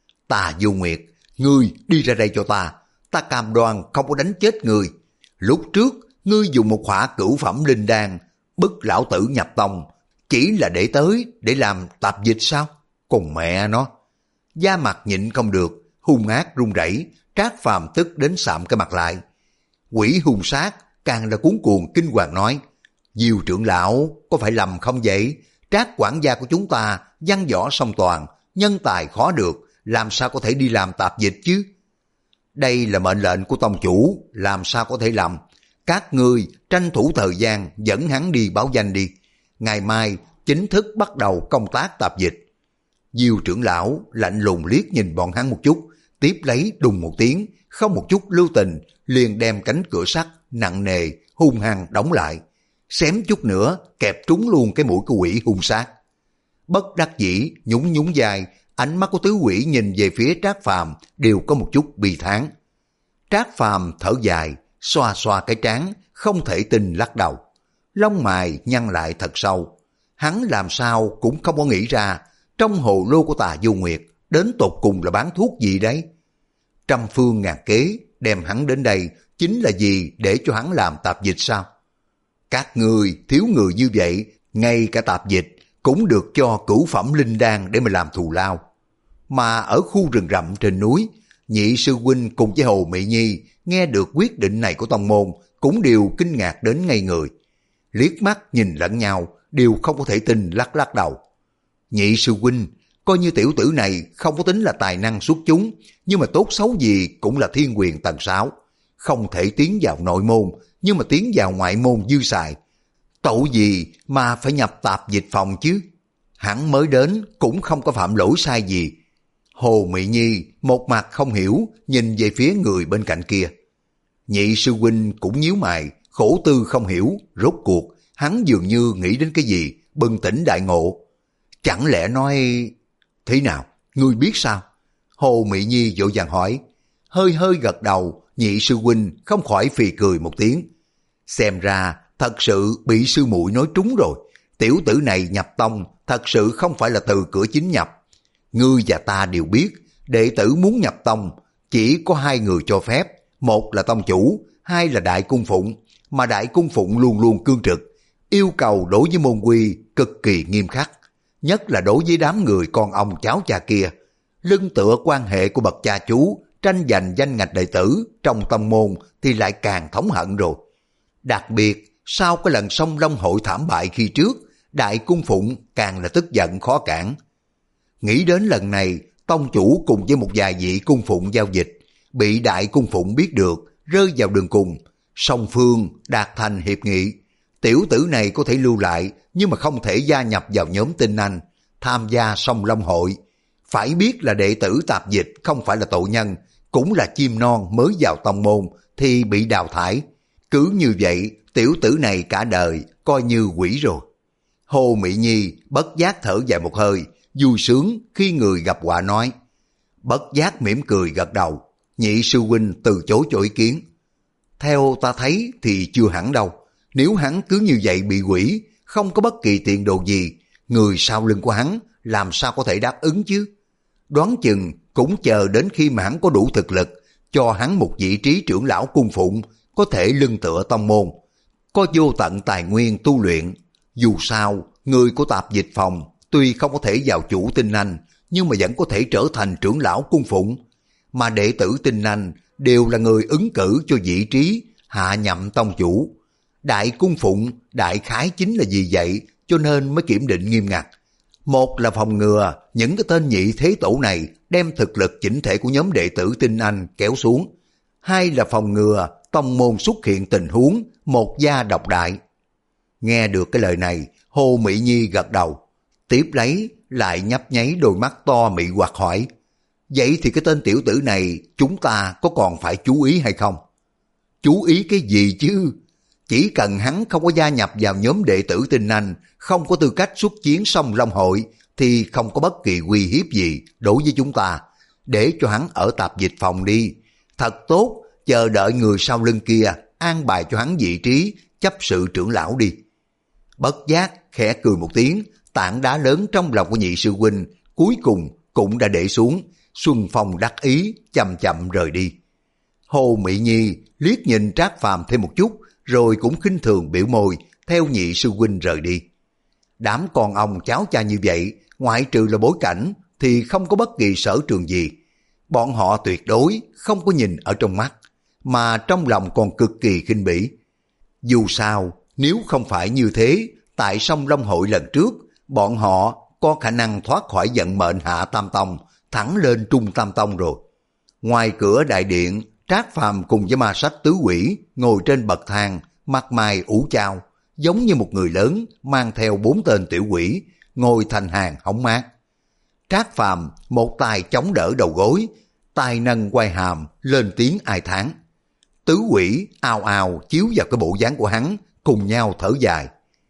Tà Du Nguyệt, ngươi đi ra đây cho ta, ta cam đoan không có đánh chết ngươi. Lúc trước ngươi dùng một hỏa cửu phẩm linh đan bức lão tử nhập tông, chỉ là để tới để làm tạp dịch sao? Cùng mẹ nó. Da mặt nhịn không được, hung ác run rẩy, Trác Phàm tức đến sạm cái mặt lại. Quỷ hung sát càng là cuốn cuồng kinh hoàng nói, Diêu trưởng lão có phải lầm không vậy? Trác quản gia của chúng ta văn võ song toàn, nhân tài khó được, làm sao có thể đi làm tạp dịch chứ? Đây là mệnh lệnh của tông chủ, làm sao có thể làm? Các ngươi tranh thủ thời gian dẫn hắn đi báo danh đi. Ngày mai chính thức bắt đầu công tác tạp dịch. Diêu trưởng lão lạnh lùng liếc nhìn bọn hắn một chút, tiếp lấy đùng một tiếng, không một chút lưu tình, liền đem cánh cửa sắt nặng nề hung hăng đóng lại, xém chút nữa kẹp trúng luôn cái mũi của quỷ hung sát. Bất đắc dĩ nhún nhún vai, ánh mắt của tứ quỷ nhìn về phía Trác Phàm đều có một chút bi thán. Trác Phàm thở dài, xoa xoa cái trán, không thể tin lắc đầu, lông mày nhăn lại thật sâu. Hắn làm sao cũng không có nghĩ ra, trong hồ lô của Tà Du Nguyệt đến tột cùng là bán thuốc gì đấy. Trăm phương ngàn kế đem hắn đến đây chính là gì để cho hắn làm tạp dịch sao? Các ngươi thiếu người như vậy, ngay cả tạp dịch cũng được cho cửu phẩm linh đan để mà làm thù lao. Mà ở khu rừng rậm trên núi, nhị sư huynh cùng với Hồ Mị Nhi nghe được quyết định này của tông môn cũng đều kinh ngạc đến ngây người. Liếc mắt nhìn lẫn nhau, đều không có thể tin lắc lắc đầu. Nhị sư huynh, coi như tiểu tử này không có tính là tài năng xuất chúng, nhưng mà tốt xấu gì cũng là thiên quyền tầng sáu. Không thể tiến vào nội môn, nhưng mà tiến vào ngoại môn dư xài. Tội gì mà phải nhập tạp dịch phòng chứ? Hắn mới đến cũng không có phạm lỗi sai gì. Hồ Mị Nhi một mặt không hiểu, nhìn về phía người bên cạnh kia. Nhị sư huynh cũng nhíu mày, khổ tư không hiểu, rốt cuộc hắn dường như nghĩ đến cái gì, bừng tỉnh đại ngộ. Chẳng lẽ nói... Thế nào, ngươi biết sao? Hồ Mị Nhi vội vàng hỏi. Hơi hơi gật đầu, nhị sư huynh không khỏi phì cười một tiếng. Xem ra thật sự bị sư muội nói trúng rồi. Tiểu tử này nhập tông thật sự không phải là từ cửa chính nhập. Ngươi và ta đều biết, đệ tử muốn nhập tông chỉ có hai người cho phép, một là tông chủ, hai là đại cung phụng, mà đại cung phụng luôn luôn cương trực, yêu cầu đối với môn quy cực kỳ nghiêm khắc, nhất là đối với đám người con ông cháu cha kia. Lưng tựa quan hệ của bậc cha chú, tranh giành danh ngạch đệ tử trong tông môn thì lại càng thống hận rồi. Đặc biệt sau cái lần sông Long hội thảm bại khi trước, đại cung phụng càng là tức giận khó cản. Nghĩ đến lần này, tông chủ cùng với một vài vị cung phụng giao dịch, bị đại cung phụng biết được, rơi vào đường cùng, song phương đạt thành hiệp nghị. Tiểu tử này có thể lưu lại, nhưng mà không thể gia nhập vào nhóm tinh anh, tham gia song Long hội. Phải biết là đệ tử tạp dịch không phải là tội nhân, cũng là chim non mới vào tông môn thì bị đào thải. Cứ như vậy, tiểu tử này cả đời coi như quỷ rồi. Hồ Mị Nhi bất giác thở dài một hơi, vui sướng khi người gặp họa nói. Bất giác mỉm cười gật đầu, nhị sư huynh từ chối cho ý kiến. Theo ta thấy thì chưa hẳn đâu, nếu hắn cứ như vậy bị quỷ, không có bất kỳ tiền đồ gì, người sau lưng của hắn làm sao có thể đáp ứng chứ? Đoán chừng cũng chờ đến khi mà hắn có đủ thực lực, cho hắn một vị trí trưởng lão cung phụng, có thể lưng tựa tông môn, có vô tận tài nguyên tu luyện. Dù sao, người của tạp dịch phòng tuy không có thể vào chủ tinh anh, nhưng mà vẫn có thể trở thành trưởng lão cung phụng. Mà đệ tử tinh anh đều là người ứng cử cho vị trí hạ nhậm tông chủ. Đại cung phụng đại khái chính là vì vậy cho nên mới kiểm định nghiêm ngặt. Một là phòng ngừa những cái tên nhị thế tổ này đem thực lực chỉnh thể của nhóm đệ tử Tinh Anh kéo xuống. Hai là phòng ngừa tông môn xuất hiện tình huống một gia độc đại. Nghe được cái lời này, Hồ Mỹ Nhi gật đầu. Tiếp lấy lại nhấp nháy đôi mắt to mị hoặc hỏi. Vậy thì cái tên tiểu tử này chúng ta có còn phải chú ý hay không? Chú ý cái gì chứ? Chỉ cần hắn không có gia nhập vào nhóm đệ tử Tinh Anh, không có tư cách xuất chiến Song Long hội, thì không có bất kỳ uy hiếp gì đối với chúng ta. Để cho hắn ở tạp dịch phòng đi. Thật tốt, chờ đợi người sau lưng kia an bài cho hắn vị trí chấp sự trưởng lão đi. Bất giác khẽ cười một tiếng, tảng đá lớn trong lòng của nhị sư huynh cuối cùng cũng đã để xuống. Xuân Phong đắc ý chậm chậm rời đi. Hồ Mỹ Nhi liếc nhìn Trác Phàm thêm một chút, rồi cũng khinh thường biểu môi theo nhị sư huynh rời đi. Đám con ông cháu cha như vậy, ngoại trừ là bối cảnh thì không có bất kỳ sở trường gì. Bọn họ tuyệt đối không có nhìn ở trong mắt, mà trong lòng còn cực kỳ khinh bỉ. Dù sao, nếu không phải như thế, tại Song Long hội lần trước, bọn họ có khả năng thoát khỏi vận mệnh hạ tam tông, thẳng lên trung tam tông rồi. Ngoài cửa đại điện, Trác Phàm cùng với ma sách tứ quỷ ngồi trên bậc thang, mặt mày ủ chao, giống như một người lớn mang theo bốn tên tiểu quỷ, ngồi thành hàng hóng mát. Trác Phàm một tay chống đỡ đầu gối, tay nâng quai hàm lên tiếng ai thán. Tứ quỷ ào ào chiếu vào cái bộ dáng của hắn, cùng nhau thở dài.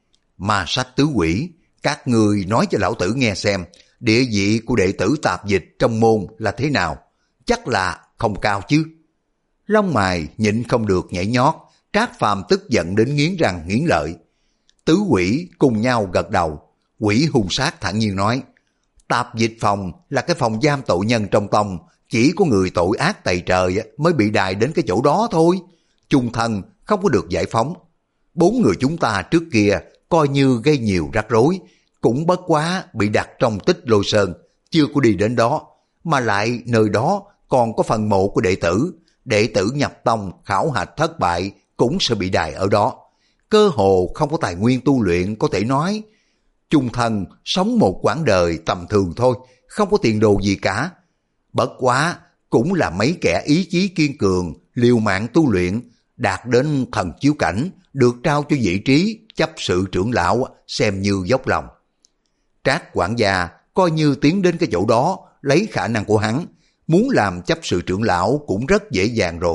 Ma sách tứ quỷ, các người nói cho lão tử nghe xem, địa vị của đệ tử tạp dịch trong môn là thế nào? Chắc là không cao chứ. Lông mày nhịn không được nhảy nhót, Trác Phàm tức giận đến nghiến răng nghiến lợi. Tứ quỷ cùng nhau gật đầu. Quỷ hung sát thản nhiên nói, tạp dịch phòng là cái phòng giam tội nhân trong tông, chỉ có người tội ác tày trời mới bị đày đến cái chỗ đó thôi. Chung thân không có được giải phóng. Bốn người chúng ta trước kia coi như gây nhiều rắc rối, cũng bất quá bị đặt trong Tích Lôi Sơn, chưa có đi đến đó, mà lại nơi đó còn có phần mộ của đệ tử. Đệ tử nhập tông khảo hạch thất bại cũng sẽ bị đày ở đó. Cơ hồ không có tài nguyên tu luyện có thể nói. Chung thân sống một quãng đời tầm thường thôi, không có tiền đồ gì cả. Bất quá cũng là mấy kẻ ý chí kiên cường, liều mạng tu luyện, đạt đến thần chiếu cảnh, được trao cho vị trí chấp sự trưởng lão xem như dốc lòng. Trác quản gia coi như tiến đến cái chỗ đó, lấy khả năng của hắn, muốn làm chấp sự trưởng lão cũng rất dễ dàng rồi.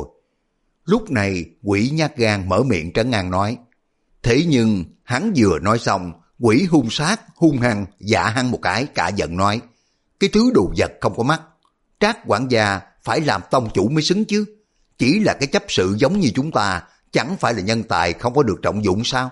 Lúc này quỷ nhát gan mở miệng trấn an nói. Thế nhưng hắn vừa nói xong, quỷ hung sát hung hăng dạ hăng một cái, cả giận nói, cái thứ đồ vật không có mắt, Trác quản gia phải làm tông chủ mới xứng chứ. Chỉ là cái chấp sự giống như chúng ta, chẳng phải là nhân tài không có được trọng dụng sao?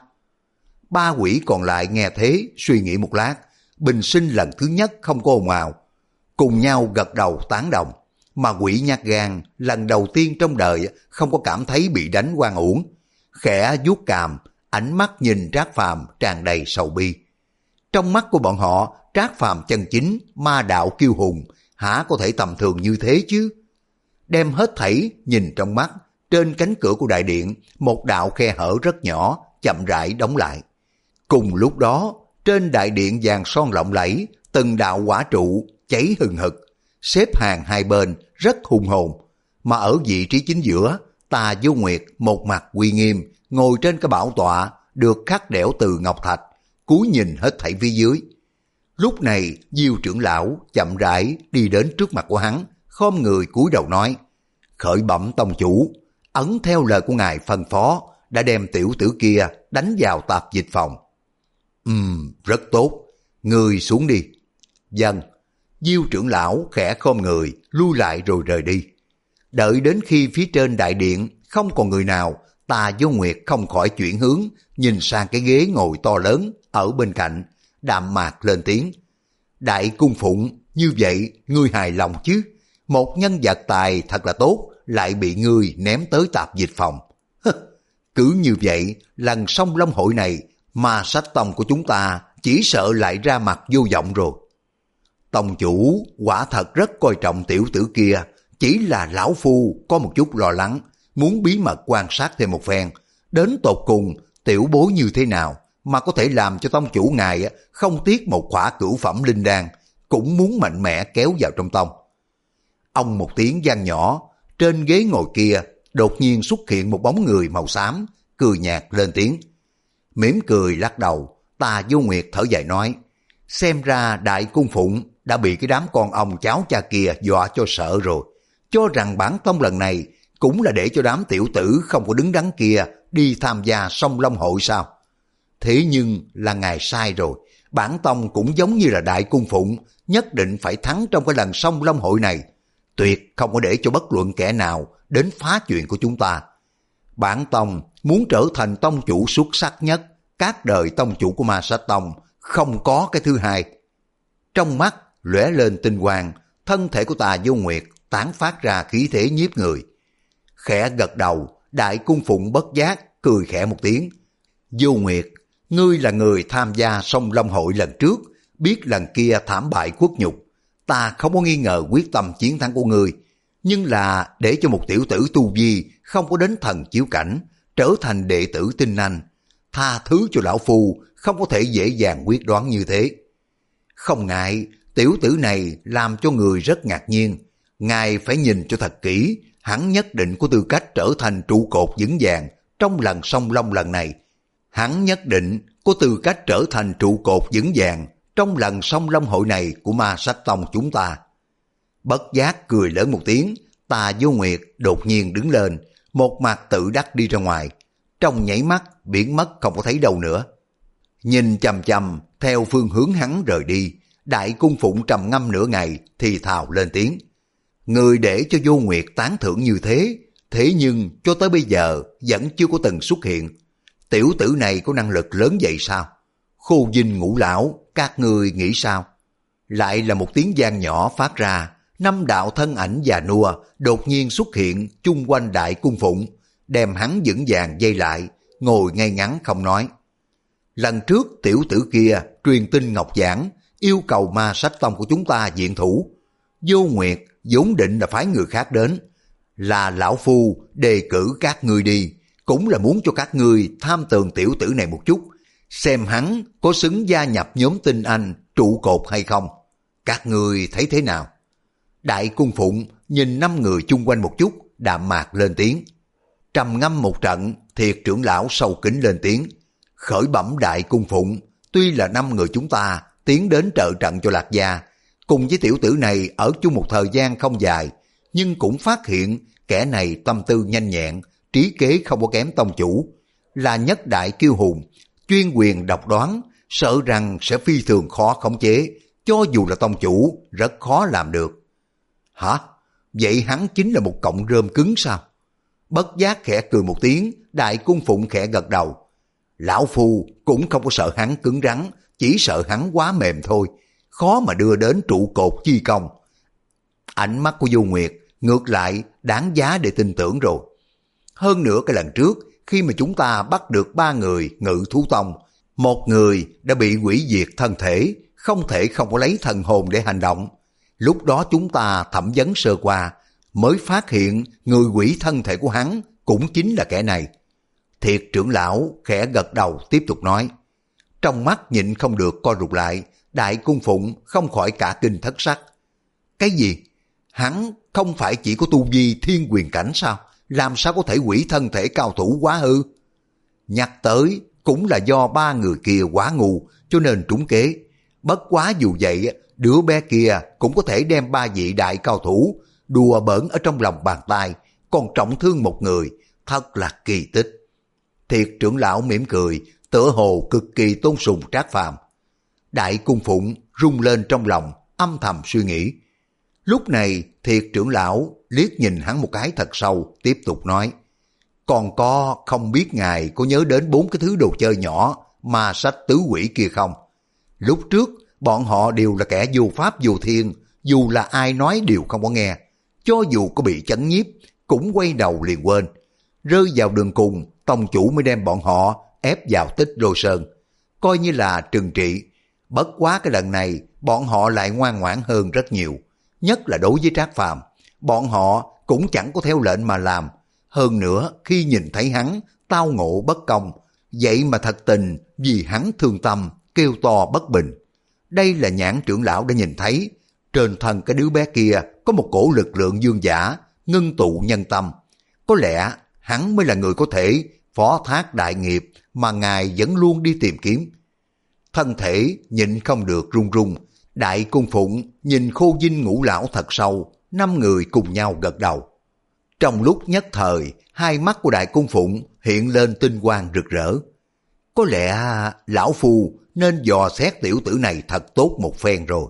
Ba quỷ còn lại nghe thế, suy nghĩ một lát, bình sinh lần thứ nhất không có ồn ào, cùng nhau gật đầu tán đồng. Mà quỷ nhát gan lần đầu tiên trong đời không có cảm thấy bị đánh oan uổng, khẽ vuốt cằm, ánh mắt nhìn Trác Phàm tràn đầy sầu bi. Trong mắt của bọn họ, Trác Phàm chân chính ma đạo kiêu hùng, hả có thể tầm thường như thế chứ? Đem hết thảy nhìn trong mắt, trên cánh cửa của đại điện, một đạo khe hở rất nhỏ, chậm rãi đóng lại. Cùng lúc đó, trên đại điện vàng son lộng lẫy, từng đạo quả trụ cháy hừng hực, xếp hàng hai bên rất hùng hồn. Mà ở vị trí chính giữa, Tà Vô Nguyệt một mặt uy nghiêm, ngồi trên cái bảo tọa được khắc đẽo từ ngọc thạch, cúi nhìn hết thảy phía dưới. Lúc này Diêu trưởng lão chậm rãi đi đến trước mặt của hắn, khom người cúi đầu nói, khởi bẩm tông chủ, ấn theo lời của ngài phân phó, đã đem tiểu tử kia đánh vào tạp dịch phòng. Ừm, rất tốt, người xuống đi. Vâng. Diêu trưởng lão khẽ khom người, lui lại rồi rời đi. Đợi đến khi phía trên đại điện không còn người nào, Tà Vô Nguyệt không khỏi chuyển hướng, nhìn sang cái ghế ngồi to lớn ở bên cạnh, đạm mạc lên tiếng. Đại cung phụng, như vậy ngươi hài lòng chứ? Một nhân vật tài thật là tốt, lại bị ngươi ném tới tạp dịch phòng. Cứ như vậy, lần Song Long hội này, ma sách tông của chúng ta chỉ sợ lại ra mặt vô vọng rồi. Tông chủ quả thật rất coi trọng tiểu tử kia, chỉ là lão phu có một chút lo lắng, muốn bí mật quan sát thêm một phen, đến tột cùng tiểu bối như thế nào, mà có thể làm cho tông chủ ngài không tiếc một khỏa cửu phẩm linh đan, cũng muốn mạnh mẽ kéo vào trong tông. Ông một tiếng vang nhỏ, trên ghế ngồi kia đột nhiên xuất hiện một bóng người màu xám, cười nhạt lên tiếng. Mỉm cười lắc đầu, Tà Vô Nguyệt thở dài nói, xem ra Đại Cung Phụng đã bị cái đám con ông cháu cha kia dọa cho sợ rồi, cho rằng bản tông lần này cũng là để cho đám tiểu tử không có đứng đắn kia đi tham gia song long hội sao? Thế nhưng là ngài sai rồi, bản tông cũng giống như là Đại Cung Phụng, nhất định phải thắng trong cái lần song long hội này, tuyệt không có để cho bất luận kẻ nào đến phá chuyện của chúng ta. Bản tông muốn trở thành tông chủ xuất sắc nhất, các đời tông chủ của Ma Sát Tông không có cái thứ hai. Trong mắt lóe lên tinh quang, thân thể của Tà Vô Nguyệt tán phát ra khí thế nhiếp người. Khẽ gật đầu, Đại Cung Phụng bất giác cười khẽ một tiếng. Vô Nguyệt, ngươi là người tham gia song long hội lần trước, biết lần kia thảm bại khuất nhục, ta không có nghi ngờ quyết tâm chiến thắng của ngươi, nhưng là để cho một tiểu tử tu vi không có đến thần chiếu cảnh trở thành đệ tử tinh anh, tha thứ cho lão phu không có thể dễ dàng quyết đoán như thế. Không ngại, tiểu tử này làm cho người rất ngạc nhiên, ngài phải nhìn cho thật kỹ, hắn nhất định có tư cách trở thành trụ cột vững vàng trong lần song long lần này. Hắn nhất định có tư cách trở thành trụ cột vững vàng trong lần song long hội này của Ma Sát Tông chúng ta. Bất giác cười lớn một tiếng, Tà Vô Nguyệt đột nhiên đứng lên, một mặt tự đắc đi ra ngoài, trong nhảy mắt biến mất không có thấy đâu nữa. Nhìn chằm chằm theo phương hướng hắn rời đi, Đại Cung Phụng trầm ngâm nửa ngày thì thào lên tiếng. Người để cho Vô Nguyệt tán thưởng như thế, thế nhưng cho tới bây giờ vẫn chưa có từng xuất hiện. Tiểu tử này có năng lực lớn vậy sao? Khô Dinh Ngũ Lão, các người nghĩ sao? Lại là một tiếng vang nhỏ phát ra, năm đạo thân ảnh già nua đột nhiên xuất hiện chung quanh Đại Cung Phụng, đem hắn vững vàng dây lại, ngồi ngay ngắn không nói. Lần trước tiểu tử kia truyền tin ngọc giảng, yêu cầu Ma Sách Tông của chúng ta diện thủ. Vô Nguyệt vốn định là phái người khác đến, là lão phu đề cử các ngươi đi, cũng là muốn cho các ngươi tham tường tiểu tử này một chút, xem hắn có xứng gia nhập nhóm tinh anh trụ cột hay không. Các ngươi thấy thế nào? Đại Cung Phụng nhìn năm người chung quanh một chút, đạm mạc lên tiếng. Trầm ngâm một trận, Thiệt trưởng lão sâu kính lên tiếng. Khởi bẩm Đại Cung Phụng, tuy là năm người chúng ta tiến đến trợ trận cho Lạc Gia, cùng với tiểu tử này ở chung một thời gian không dài, nhưng cũng phát hiện kẻ này tâm tư nhanh nhẹn, trí kế không có kém tông chủ, là nhất đại kiêu hùng, chuyên quyền độc đoán, sợ rằng sẽ phi thường khó khống chế, cho dù là tông chủ rất khó làm được. Hả? Vậy hắn chính là một cọng rơm cứng sao? Bất giác khẽ cười một tiếng, Đại Cung Phụng khẽ gật đầu. Lão phu cũng không có sợ hắn cứng rắn, chỉ sợ hắn quá mềm thôi, khó mà đưa đến trụ cột chi công. Ánh mắt của Vô Nguyệt ngược lại đáng giá để tin tưởng rồi. Hơn nữa cái lần trước, khi mà chúng ta bắt được ba người Ngự Thú Tông, một người đã bị hủy diệt thân thể, không thể không có lấy thần hồn để hành động. Lúc đó chúng ta thẩm vấn sơ qua, mới phát hiện người hủy thân thể của hắn cũng chính là kẻ này. Thiệt trưởng lão khẽ gật đầu tiếp tục nói. Trong mắt nhịn không được co rụt lại, Đại Cung Phụng không khỏi cả kinh thất sắc. Cái gì? Hắn không phải chỉ có tu vi thiên quyền cảnh sao? Làm sao có thể hủy thân thể cao thủ quá ư? Nhắc tới cũng là do ba người kia quá ngu cho nên trúng kế. Bất quá dù vậy, đứa bé kia cũng có thể đem ba vị đại cao thủ đùa bỡn ở trong lòng bàn tay, còn trọng thương một người, thật là kỳ tích. Thiệt trưởng lão mỉm cười, tựa hồ cực kỳ tôn sùng Trác Phàm. Đại Cung Phụng rung lên trong lòng, âm thầm suy nghĩ. Lúc này Thiệt trưởng lão liếc nhìn hắn một cái thật sâu, tiếp tục nói. Còn có không biết ngài có nhớ đến bốn cái thứ đồ chơi nhỏ mà sách tứ quỷ kia không? Lúc trước bọn họ đều là kẻ vô pháp vô thiên, dù là ai nói đều không có nghe. Cho dù có bị chấn nhiếp, cũng quay đầu liền quên. Rơi vào đường cùng, tông chủ mới đem bọn họ ép vào Tích Rô Sơn, coi như là trừng trị. Bất quá cái lần này, bọn họ lại ngoan ngoãn hơn rất nhiều. Nhất là đối với Trác Phàm, bọn họ cũng chẳng có theo lệnh mà làm. Hơn nữa, khi nhìn thấy hắn tao ngộ bất công, vậy mà thật tình vì hắn thương tâm, kêu to bất bình. Đây là Nhãn trưởng lão đã nhìn thấy, trên thân cái đứa bé kia có một cổ lực lượng dương giả, ngưng tụ nhân tâm. Có lẽ hắn mới là người có thể phó thác đại nghiệp mà ngài vẫn luôn đi tìm kiếm. Thân thể nhịn không được run run, Đại Cung Phụng nhìn Khô Vinh Ngũ lão thật sâu, năm người cùng nhau gật đầu. Trong lúc nhất thời, hai mắt của Đại Cung Phụng hiện lên tinh quang rực rỡ. Có lẽ lão phu nên dò xét tiểu tử này thật tốt một phen rồi.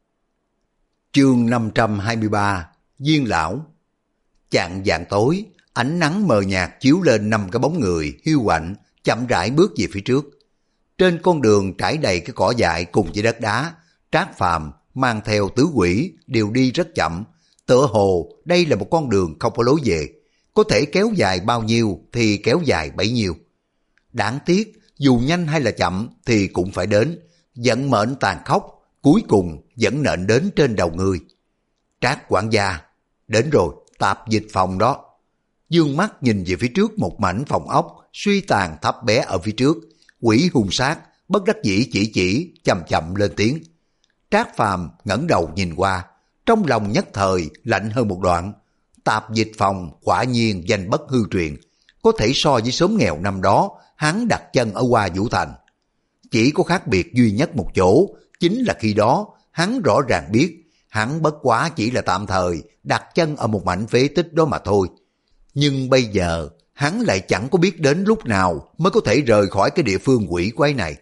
Chương năm trăm hai mươi ba, Viên lão. Chạng vạng tối, ánh nắng mờ nhạt chiếu lên năm cái bóng người hiu quạnh chậm rãi bước về phía trước. Trên con đường trải đầy cái cỏ dại cùng với đất đá, Trác Phàm mang theo tứ quỷ đều đi rất chậm, tựa hồ đây là một con đường không có lối về, có thể kéo dài bao nhiêu thì kéo dài bấy nhiêu. Đáng tiếc, dù nhanh hay là chậm thì cũng phải đến, vận mệnh tàn khốc, cuối cùng vẫn nện đến trên đầu người. Trác quản gia, đến rồi, tạp dịch phòng đó. Dương mắt nhìn về phía trước một mảnh phòng ốc suy tàn thấp bé ở phía trước, quỷ hung sát bất đắc dĩ chỉ chỉ chậm chậm lên tiếng. Trác Phàm ngẩng đầu nhìn qua, trong lòng nhất thời lạnh hơn một đoạn. Tạp dịch phòng quả nhiên danh bất hư truyền, có thể so với xóm nghèo năm đó hắn đặt chân ở Hoa Vũ Thành. Chỉ có khác biệt duy nhất một chỗ, chính là khi đó hắn rõ ràng biết hắn bất quá chỉ là tạm thời đặt chân ở một mảnh phế tích đó mà thôi. Nhưng bây giờ hắn lại chẳng có biết đến lúc nào mới có thể rời khỏi cái địa phương quỷ quái này.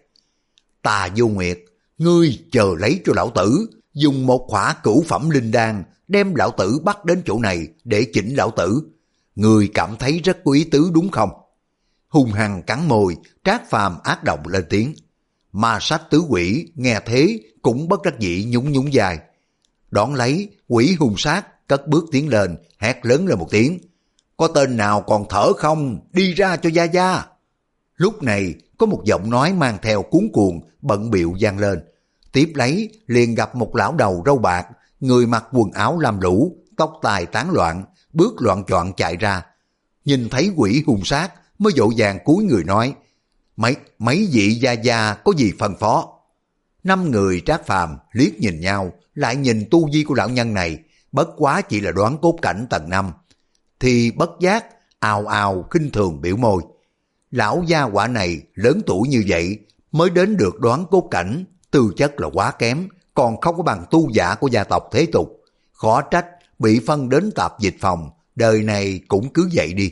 Tà Vô Nguyệt, ngươi chờ lấy cho lão tử, dùng một khỏa cửu phẩm linh đan đem lão tử bắt đến chỗ này để chỉnh lão tử. Ngươi cảm thấy rất có ý tứ đúng không? Hung hăng cắn môi, Trác Phàm ác động lên tiếng. Ma Sát tứ quỷ nghe thế cũng bất đắc dĩ nhún nhún vai. Đón lấy, quỷ hung sát cất bước tiến lên, hét lớn lên một tiếng. Có tên nào còn thở không? Đi ra cho gia gia. Lúc này có một giọng nói mang theo cuống cuồng bận bịu vang lên. Tiếp lấy liền gặp một lão đầu râu bạc, người mặc quần áo lam lũ, tóc tai tán loạn, bước loạn choạng chạy ra. Nhìn thấy quỷ hung sát mới vội vàng cúi người nói, mấy mấy vị gia gia có gì phân phó? Năm người Trác Phàm liếc nhìn nhau, lại nhìn tu vi của lão nhân này, bất quá chỉ là đoán cốt cảnh tầng năm, thì bất giác ào ào khinh thường biểu môi. Lão gia quả này lớn tuổi như vậy mới đến được đoán cốt cảnh, tư chất là quá kém, còn không có bằng tu giả của gia tộc thế tục. Khó trách bị phân đến tạp dịch phòng, đời này cũng cứ vậy đi.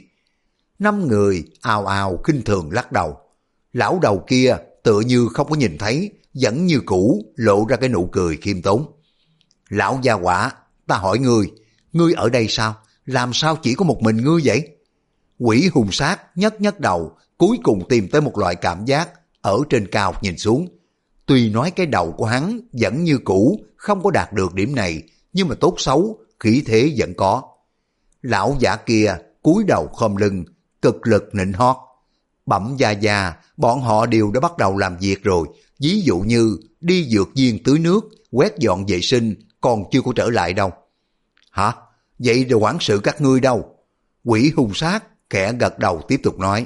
Năm người ào ào khinh thường lắc đầu. Lão đầu kia tựa như không có nhìn thấy, vẫn như cũ lộ ra cái nụ cười khiêm tốn. Lão gia quả, ta hỏi ngươi, ngươi ở đây sao? Làm sao chỉ có một mình ngươi vậy? Quỷ hung sát nhấc nhấc đầu, cuối cùng tìm tới một loại cảm giác ở trên cao nhìn xuống. Tuy nói cái đầu của hắn vẫn như cũ, không có đạt được điểm này, nhưng mà tốt xấu, khí thế vẫn có. Lão giả kia cúi đầu khom lưng, cực lực nịnh hót. Bẩm gia gia, bọn họ đều đã bắt đầu làm việc rồi, ví dụ như đi dược viên tưới nước, quét dọn vệ sinh, còn chưa có trở lại đâu. Hả? Vậy rồi quản sự các ngươi đâu? Quỷ hung sát khẽ gật đầu tiếp tục nói.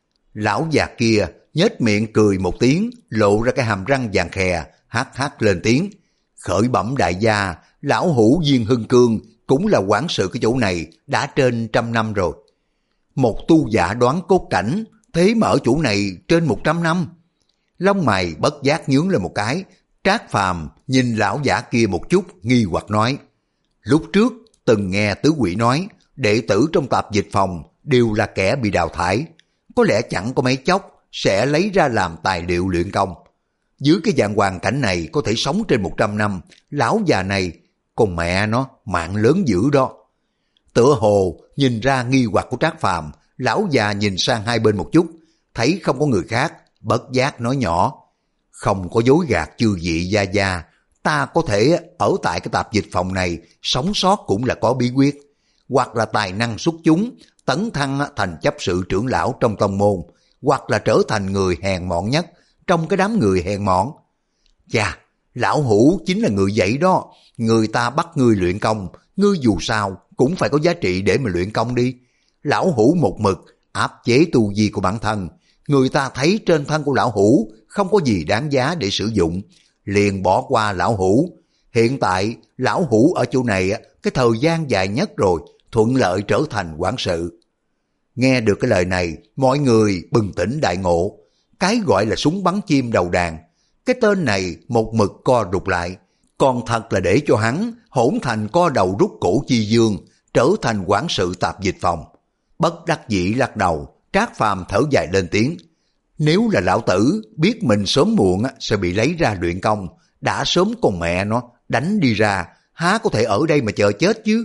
Lão già kia nhếch miệng cười một tiếng, lộ ra cái hàm răng vàng khè, hát hát lên tiếng. Khởi bẩm đại gia, lão hữu Viên Hưng Cương cũng là quản sự cái chỗ này đã trên trăm năm rồi. Một tu giả đoán cốt cảnh, thế mà ở chỗ này trên một trăm năm. Lông mày bất giác nhướng lên một cái, Trác Phàm nhìn lão giả kia một chút, nghi hoặc nói. Lúc trước từng nghe tứ quỷ nói, đệ tử trong tạp dịch phòng đều là kẻ bị đào thải, có lẽ chẳng có mấy chốc sẽ lấy ra làm tài liệu luyện công. Dưới cái dạng hoàn cảnh này có thể sống trên một trăm năm, lão già này, con mẹ nó, mạng lớn dữ đó. Tựa hồ nhìn ra nghi hoặc của Trác Phàm, lão già nhìn sang hai bên một chút, thấy không có người khác, bất giác nói nhỏ. Không có dối gạt chư vị gia gia, ta có thể ở tại cái tạp dịch phòng này sống sót cũng là có bí quyết, hoặc là tài năng xuất chúng, tấn thăng thành chấp sự trưởng lão trong tông môn, hoặc là trở thành người hèn mọn nhất trong cái đám người hèn mọn. Chà, lão hữu chính là người vậy đó, người ta bắt ngươi luyện công, ngươi dù sao cũng phải có giá trị để mà luyện công đi. Lão hữu một mực áp chế tu vi của bản thân, người ta thấy trên thân của lão hủ không có gì đáng giá để sử dụng, liền bỏ qua lão hủ. Hiện tại lão hủ ở chỗ này cái thời gian dài nhất rồi, thuận lợi trở thành quản sự. Nghe được cái lời này, mọi người bừng tỉnh đại ngộ. Cái gọi là súng bắn chim đầu đàn, cái tên này một mực co rụt lại, còn thật là để cho hắn hỗn thành co đầu rút cổ chi dương, trở thành quản sự tạp dịch phòng. Bất đắc dĩ lắc đầu, Trác Phàm thở dài lên tiếng. Nếu là lão tử biết mình sớm muộn sẽ bị lấy ra luyện công, đã sớm con mẹ nó đánh đi ra, há có thể ở đây mà chờ chết chứ.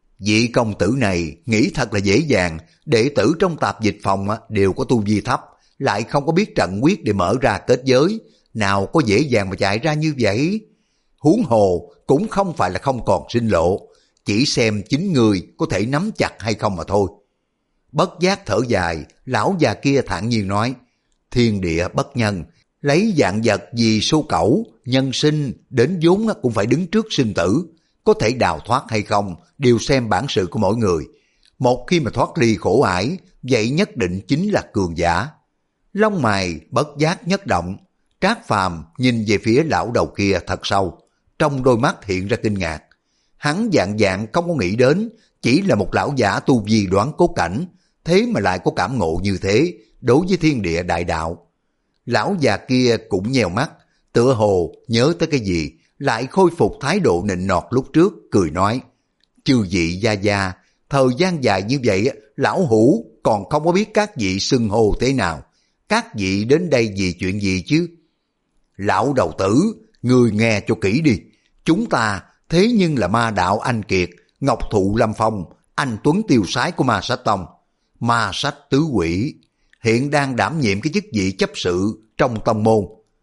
Vị công tử này nghĩ thật là dễ dàng, đệ tử trong tạp dịch phòng đều có tu vi thấp, lại không có biết trận quyết để mở ra kết giới, nào có dễ dàng mà chạy ra như vậy. Huống hồ cũng không phải là không còn sinh lộ, chỉ xem chính người có thể nắm chặt hay không mà thôi. Bất giác thở dài, lão già kia thản nhiên nói, thiên địa bất nhân, lấy dạng vật vì số cẩu, nhân sinh đến vốn cũng phải đứng trước sinh tử, có thể đào thoát hay không đều xem bản sự của mỗi người. Một khi mà thoát ly khổ ải, vậy nhất định chính là cường giả. Lông mày bất giác nhất động, Trác Phàm nhìn về phía lão đầu kia thật sâu, trong đôi mắt hiện ra kinh ngạc. Hắn dạng dạng không có nghĩ đến, chỉ là một lão giả tu vi đoán cốt cảnh, thế mà lại có cảm ngộ như thế đối với thiên địa đại đạo. Lão già kia cũng nheo mắt, tựa hồ nhớ tới cái gì, lại khôi phục thái độ nịnh nọt lúc trước, cười nói, chư vị gia gia, thời gian dài như vậy, lão hủ còn không có biết các vị xưng hô thế nào, các vị đến đây vì chuyện gì chứ? Lão đầu tử, người nghe cho kỹ đi, chúng ta thế nhưng là ma đạo anh kiệt, ngọc thụ lâm phong, anh tuấn tiêu sái của ma sách tông, ma sách tứ quỷ, hiện đang đảm nhiệm cái chức vị chấp sự trong tông môn.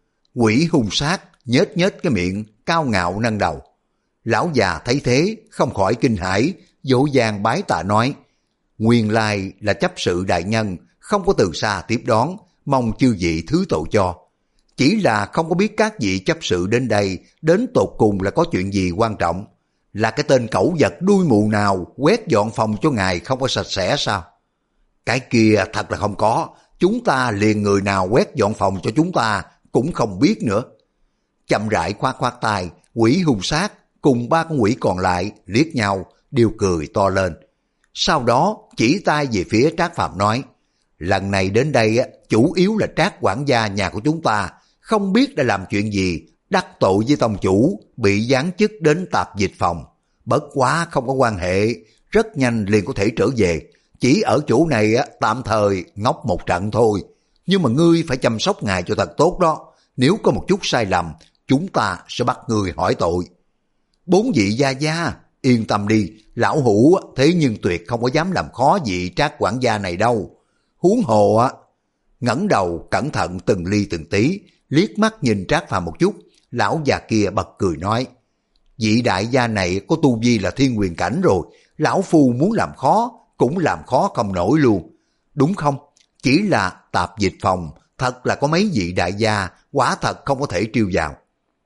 Quỷ hung sát, nhếch nhếch cái miệng, cao ngạo nâng đầu. Lão già thấy thế, không khỏi kinh hãi, dỗ dàng bái tạ nói, nguyên lai là chấp sự đại nhân, không có từ xa tiếp đón, mong chư vị thứ tội cho. Chỉ là không có biết các vị chấp sự đến đây, đến tột cùng là có chuyện gì quan trọng? Là cái tên cẩu vật đuôi mù nào quét dọn phòng cho ngài không có sạch sẽ sao? Cái kia thật là không có, chúng ta liền người nào quét dọn phòng cho chúng ta cũng không biết nữa. Chậm rãi khoát khoát tay, quỷ hung sát cùng ba con quỷ còn lại liếc nhau, đều cười to lên. Sau đó chỉ tay về phía Trác Phàm nói, lần này đến đây chủ yếu là Trác quản gia nhà của chúng ta, không biết đã làm chuyện gì, đắc tội với tông chủ, bị giáng chức đến tạp dịch phòng. Bất quá không có quan hệ, rất nhanh liền có thể trở về, chỉ ở chỗ này tạm thời ngốc một trận thôi. Nhưng mà ngươi phải chăm sóc ngài cho thật tốt đó, nếu có một chút sai lầm, chúng ta sẽ bắt ngươi hỏi tội. Bốn vị gia gia, yên tâm đi, lão hủ thế nhưng tuyệt không có dám làm khó vị Trác quản gia này đâu. Huống hồ á, ngẩng đầu cẩn thận từng ly từng tí, liếc mắt nhìn Trác Phàm một chút, lão già kia bật cười nói, vị đại gia này có tu vi là thiên quyền cảnh rồi, lão phu muốn làm khó cũng làm khó không nổi luôn, đúng không? Chỉ là tạp dịch phòng, thật là có mấy vị đại gia, quả thật không có thể trêu vào.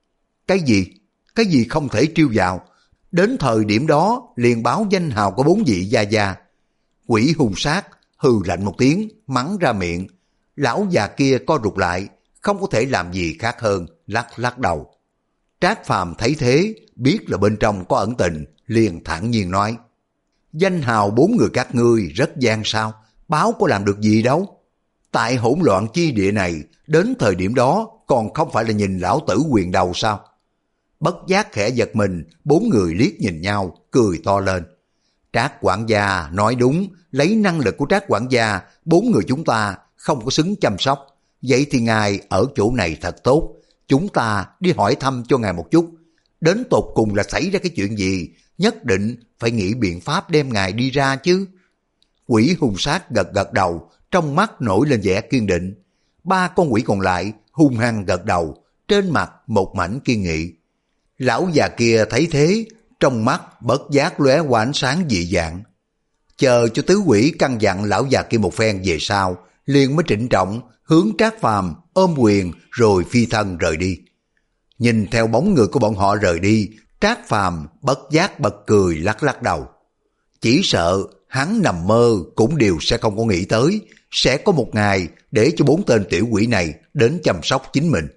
Cái gì? Cái gì không thể trêu vào? Đến thời điểm đó liền báo danh hào của bốn vị gia gia. Quỷ hung sát hừ lạnh một tiếng, mắng ra miệng. Lão già kia co rụt lại, không có thể làm gì khác hơn, lắc lắc đầu. Trác Phàm thấy thế, biết là bên trong có ẩn tình, liền thản nhiên nói, danh hào bốn người các ngươi rất gian sao, báo có làm được gì đâu. Tại hỗn loạn chi địa này, đến thời điểm đó còn không phải là nhìn lão tử quyền đầu sao? Bất giác khẽ giật mình, bốn người liếc nhìn nhau, cười to lên. Trác quản gia nói đúng, lấy năng lực của Trác quản gia, bốn người chúng ta không có xứng chăm sóc. Vậy thì ngài ở chỗ này thật tốt, chúng ta đi hỏi thăm cho ngài một chút. Đến tột cùng là xảy ra cái chuyện gì, nhất định phải nghĩ biện pháp đem ngài đi ra chứ. Quỷ hung sát gật gật đầu, trong mắt nổi lên vẻ kiên định. Ba con quỷ còn lại hung hăng gật đầu, trên mặt một mảnh kiên nghị. Lão già kia thấy thế, trong mắt bất giác lóe qua ánh sáng dị dạng. Chờ cho tứ quỷ căn dặn lão già kia một phen về sau, liền mới trịnh trọng hướng Trác Phàm ôm quyền rồi phi thân rời đi. Nhìn theo bóng người của bọn họ rời đi, Trác Phàm bất giác bật cười lắc lắc đầu. Chỉ sợ hắn nằm mơ cũng đều sẽ không có nghĩ tới, sẽ có một ngày để cho bốn tên tiểu quỷ này đến chăm sóc chính mình.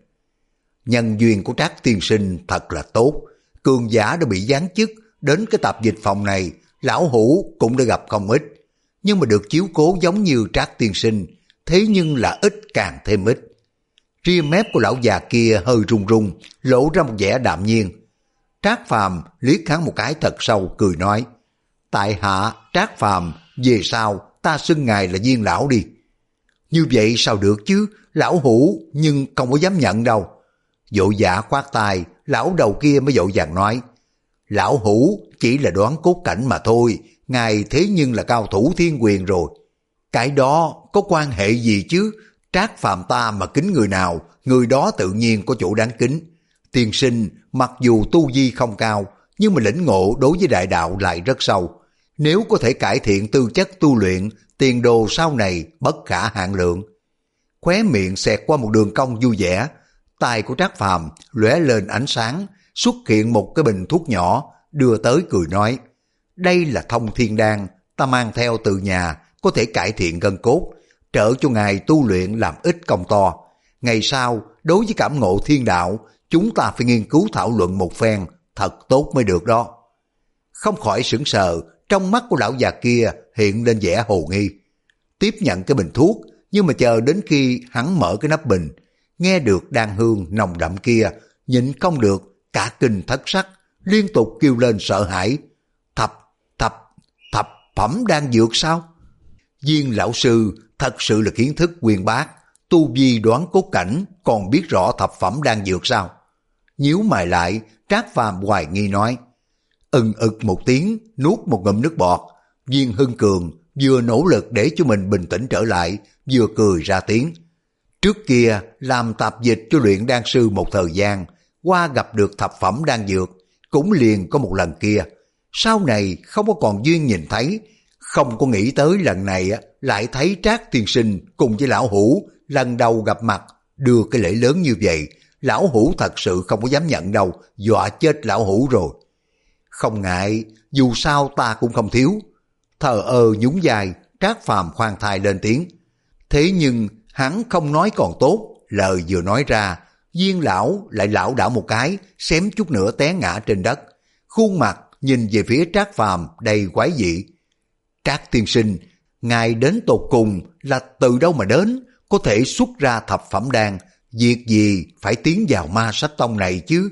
Nhân duyên của Trác tiên sinh thật là tốt, cường giả đã bị giáng chức, đến cái tạp dịch phòng này, lão hủ cũng đã gặp không ít, nhưng mà được chiếu cố giống như Trác tiên sinh, thế nhưng là ít càng thêm ít. Ria mép của lão già kia hơi run run, lộ ra một vẻ đạm nhiên. Trác Phàm liếc hắn một cái thật sâu, cười nói, tại hạ Trác Phàm, về sau ta xưng ngài là Viên lão đi. Như vậy sao được chứ, lão hủ nhưng không có dám nhận đâu. Vội vã khoát tay, lão đầu kia mới vội vàng nói, lão hủ chỉ là đoán cốt cảnh mà thôi, ngài thế nhưng là cao thủ thiên quyền rồi. Cái đó có quan hệ gì chứ, Trác Phàm ta mà kính người nào, người đó tự nhiên có chỗ đáng kính. Tiên sinh mặc dù tu vi không cao, nhưng mà lĩnh ngộ đối với đại đạo lại rất sâu. Nếu có thể cải thiện tư chất tu luyện, tiền đồ sau này bất khả hạn lượng. Khóe miệng xẹt qua một đường cong vui vẻ, tay của Trác Phàm lóe lên ánh sáng, xuất hiện một cái bình thuốc nhỏ, đưa tới cười nói, đây là thông thiên đan, ta mang theo từ nhà, có thể cải thiện gân cốt, trợ cho ngài tu luyện làm ít công to. Ngày sau, đối với cảm ngộ thiên đạo, chúng ta phải nghiên cứu thảo luận một phen, thật tốt mới được đó. Không khỏi sững sờ, trong mắt của lão già kia hiện lên vẻ hồ nghi. Tiếp nhận cái bình thuốc, nhưng mà chờ đến khi hắn mở cái nắp bình, nghe được đan hương nồng đậm kia, nhịn không được, cả kinh thất sắc, liên tục kêu lên sợ hãi. Thập, thập, thập phẩm đan dược sao? Viên lão sư thật sự là kiến thức uyên bác, tu vi đoán cốt cảnh, còn biết rõ thập phẩm đan dược sao? Nhíu mày lại, Trác Phàm hoài nghi nói. Ừng ực một tiếng, nuốt một ngụm nước bọt. Viên Hưng Cường vừa nỗ lực để cho mình bình tĩnh trở lại, vừa cười ra tiếng. Trước kia làm tạp dịch cho luyện đan sư một thời gian, qua gặp được thập phẩm đan dược, cũng liền có một lần kia. Sau này không có còn duyên nhìn thấy, không có nghĩ tới lần này lại thấy Trác tiên sinh cùng với lão hủ lần đầu gặp mặt, đưa cái lễ lớn như vậy, lão hủ thật sự không có dám nhận đâu, dọa chết lão hủ rồi. Không ngại, dù sao ta cũng không thiếu. Thờ ơ nhún vai, Trác Phàm khoan thai lên tiếng. Thế nhưng hắn không nói còn tốt, lời vừa nói ra, Viên lão lại lảo đảo một cái, xém chút nữa té ngã trên đất. Khuôn mặt nhìn về phía Trác Phàm đầy quái dị. Trác tiên sinh, ngài đến tột cùng là từ đâu mà đến, có thể xuất ra thập phẩm đan, việc gì phải tiến vào ma sách tông này chứ?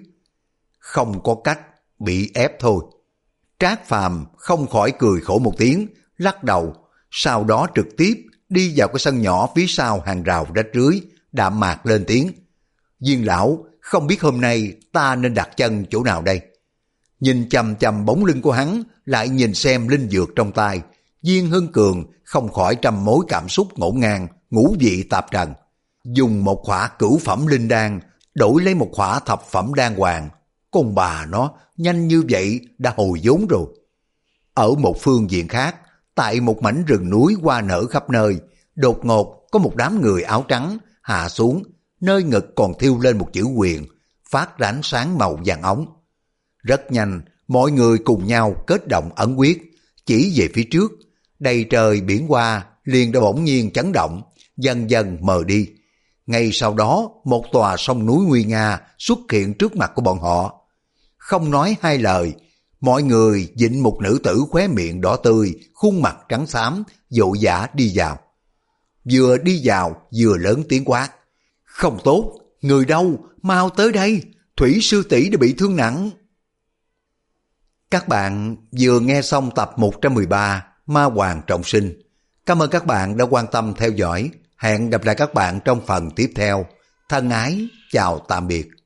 Không có cách, bị ép thôi. Trác Phàm không khỏi cười khổ một tiếng, lắc đầu, sau đó trực tiếp đi vào cái sân nhỏ phía sau hàng rào rách rưới, đạm mạc lên tiếng. Viên lão, không biết hôm nay ta nên đặt chân chỗ nào đây? Nhìn chằm chằm bóng lưng của hắn, lại nhìn xem linh dược trong tay, Viên Hưng Cường không khỏi trăm mối cảm xúc ngổn ngang, ngũ vị tạp trần. Dùng một khỏa cửu phẩm linh đan, đổi lấy một khỏa thập phẩm đan hoàng. Con bà nó, nhanh như vậy đã hồi vốn rồi. Ở một phương diện khác, tại một mảnh rừng núi hoa nở khắp nơi, đột ngột có một đám người áo trắng hạ xuống, nơi ngực còn thiêu lên một chữ quyền, phát ra ánh sáng màu vàng óng. Rất nhanh, mọi người cùng nhau kết động ấn quyết, chỉ về phía trước, đầy trời biển hoa liền đã bỗng nhiên chấn động, dần dần mờ đi. Ngay sau đó, một tòa sông núi nguy nga xuất hiện trước mặt của bọn họ. Không nói hai lời, mọi người dịnh một nữ tử khóe miệng đỏ tươi, khuôn mặt trắng xám, vội vã đi vào. Vừa đi vào, vừa lớn tiếng quát. Không tốt, người đâu, mau tới đây, Thủy sư tỷ đã bị thương nặng. Các bạn vừa nghe xong tập một trăm mười ba Ma Hoàng Trọng Sinh. Cảm ơn các bạn đã quan tâm theo dõi. Hẹn gặp lại các bạn trong phần tiếp theo. Thân ái, chào tạm biệt.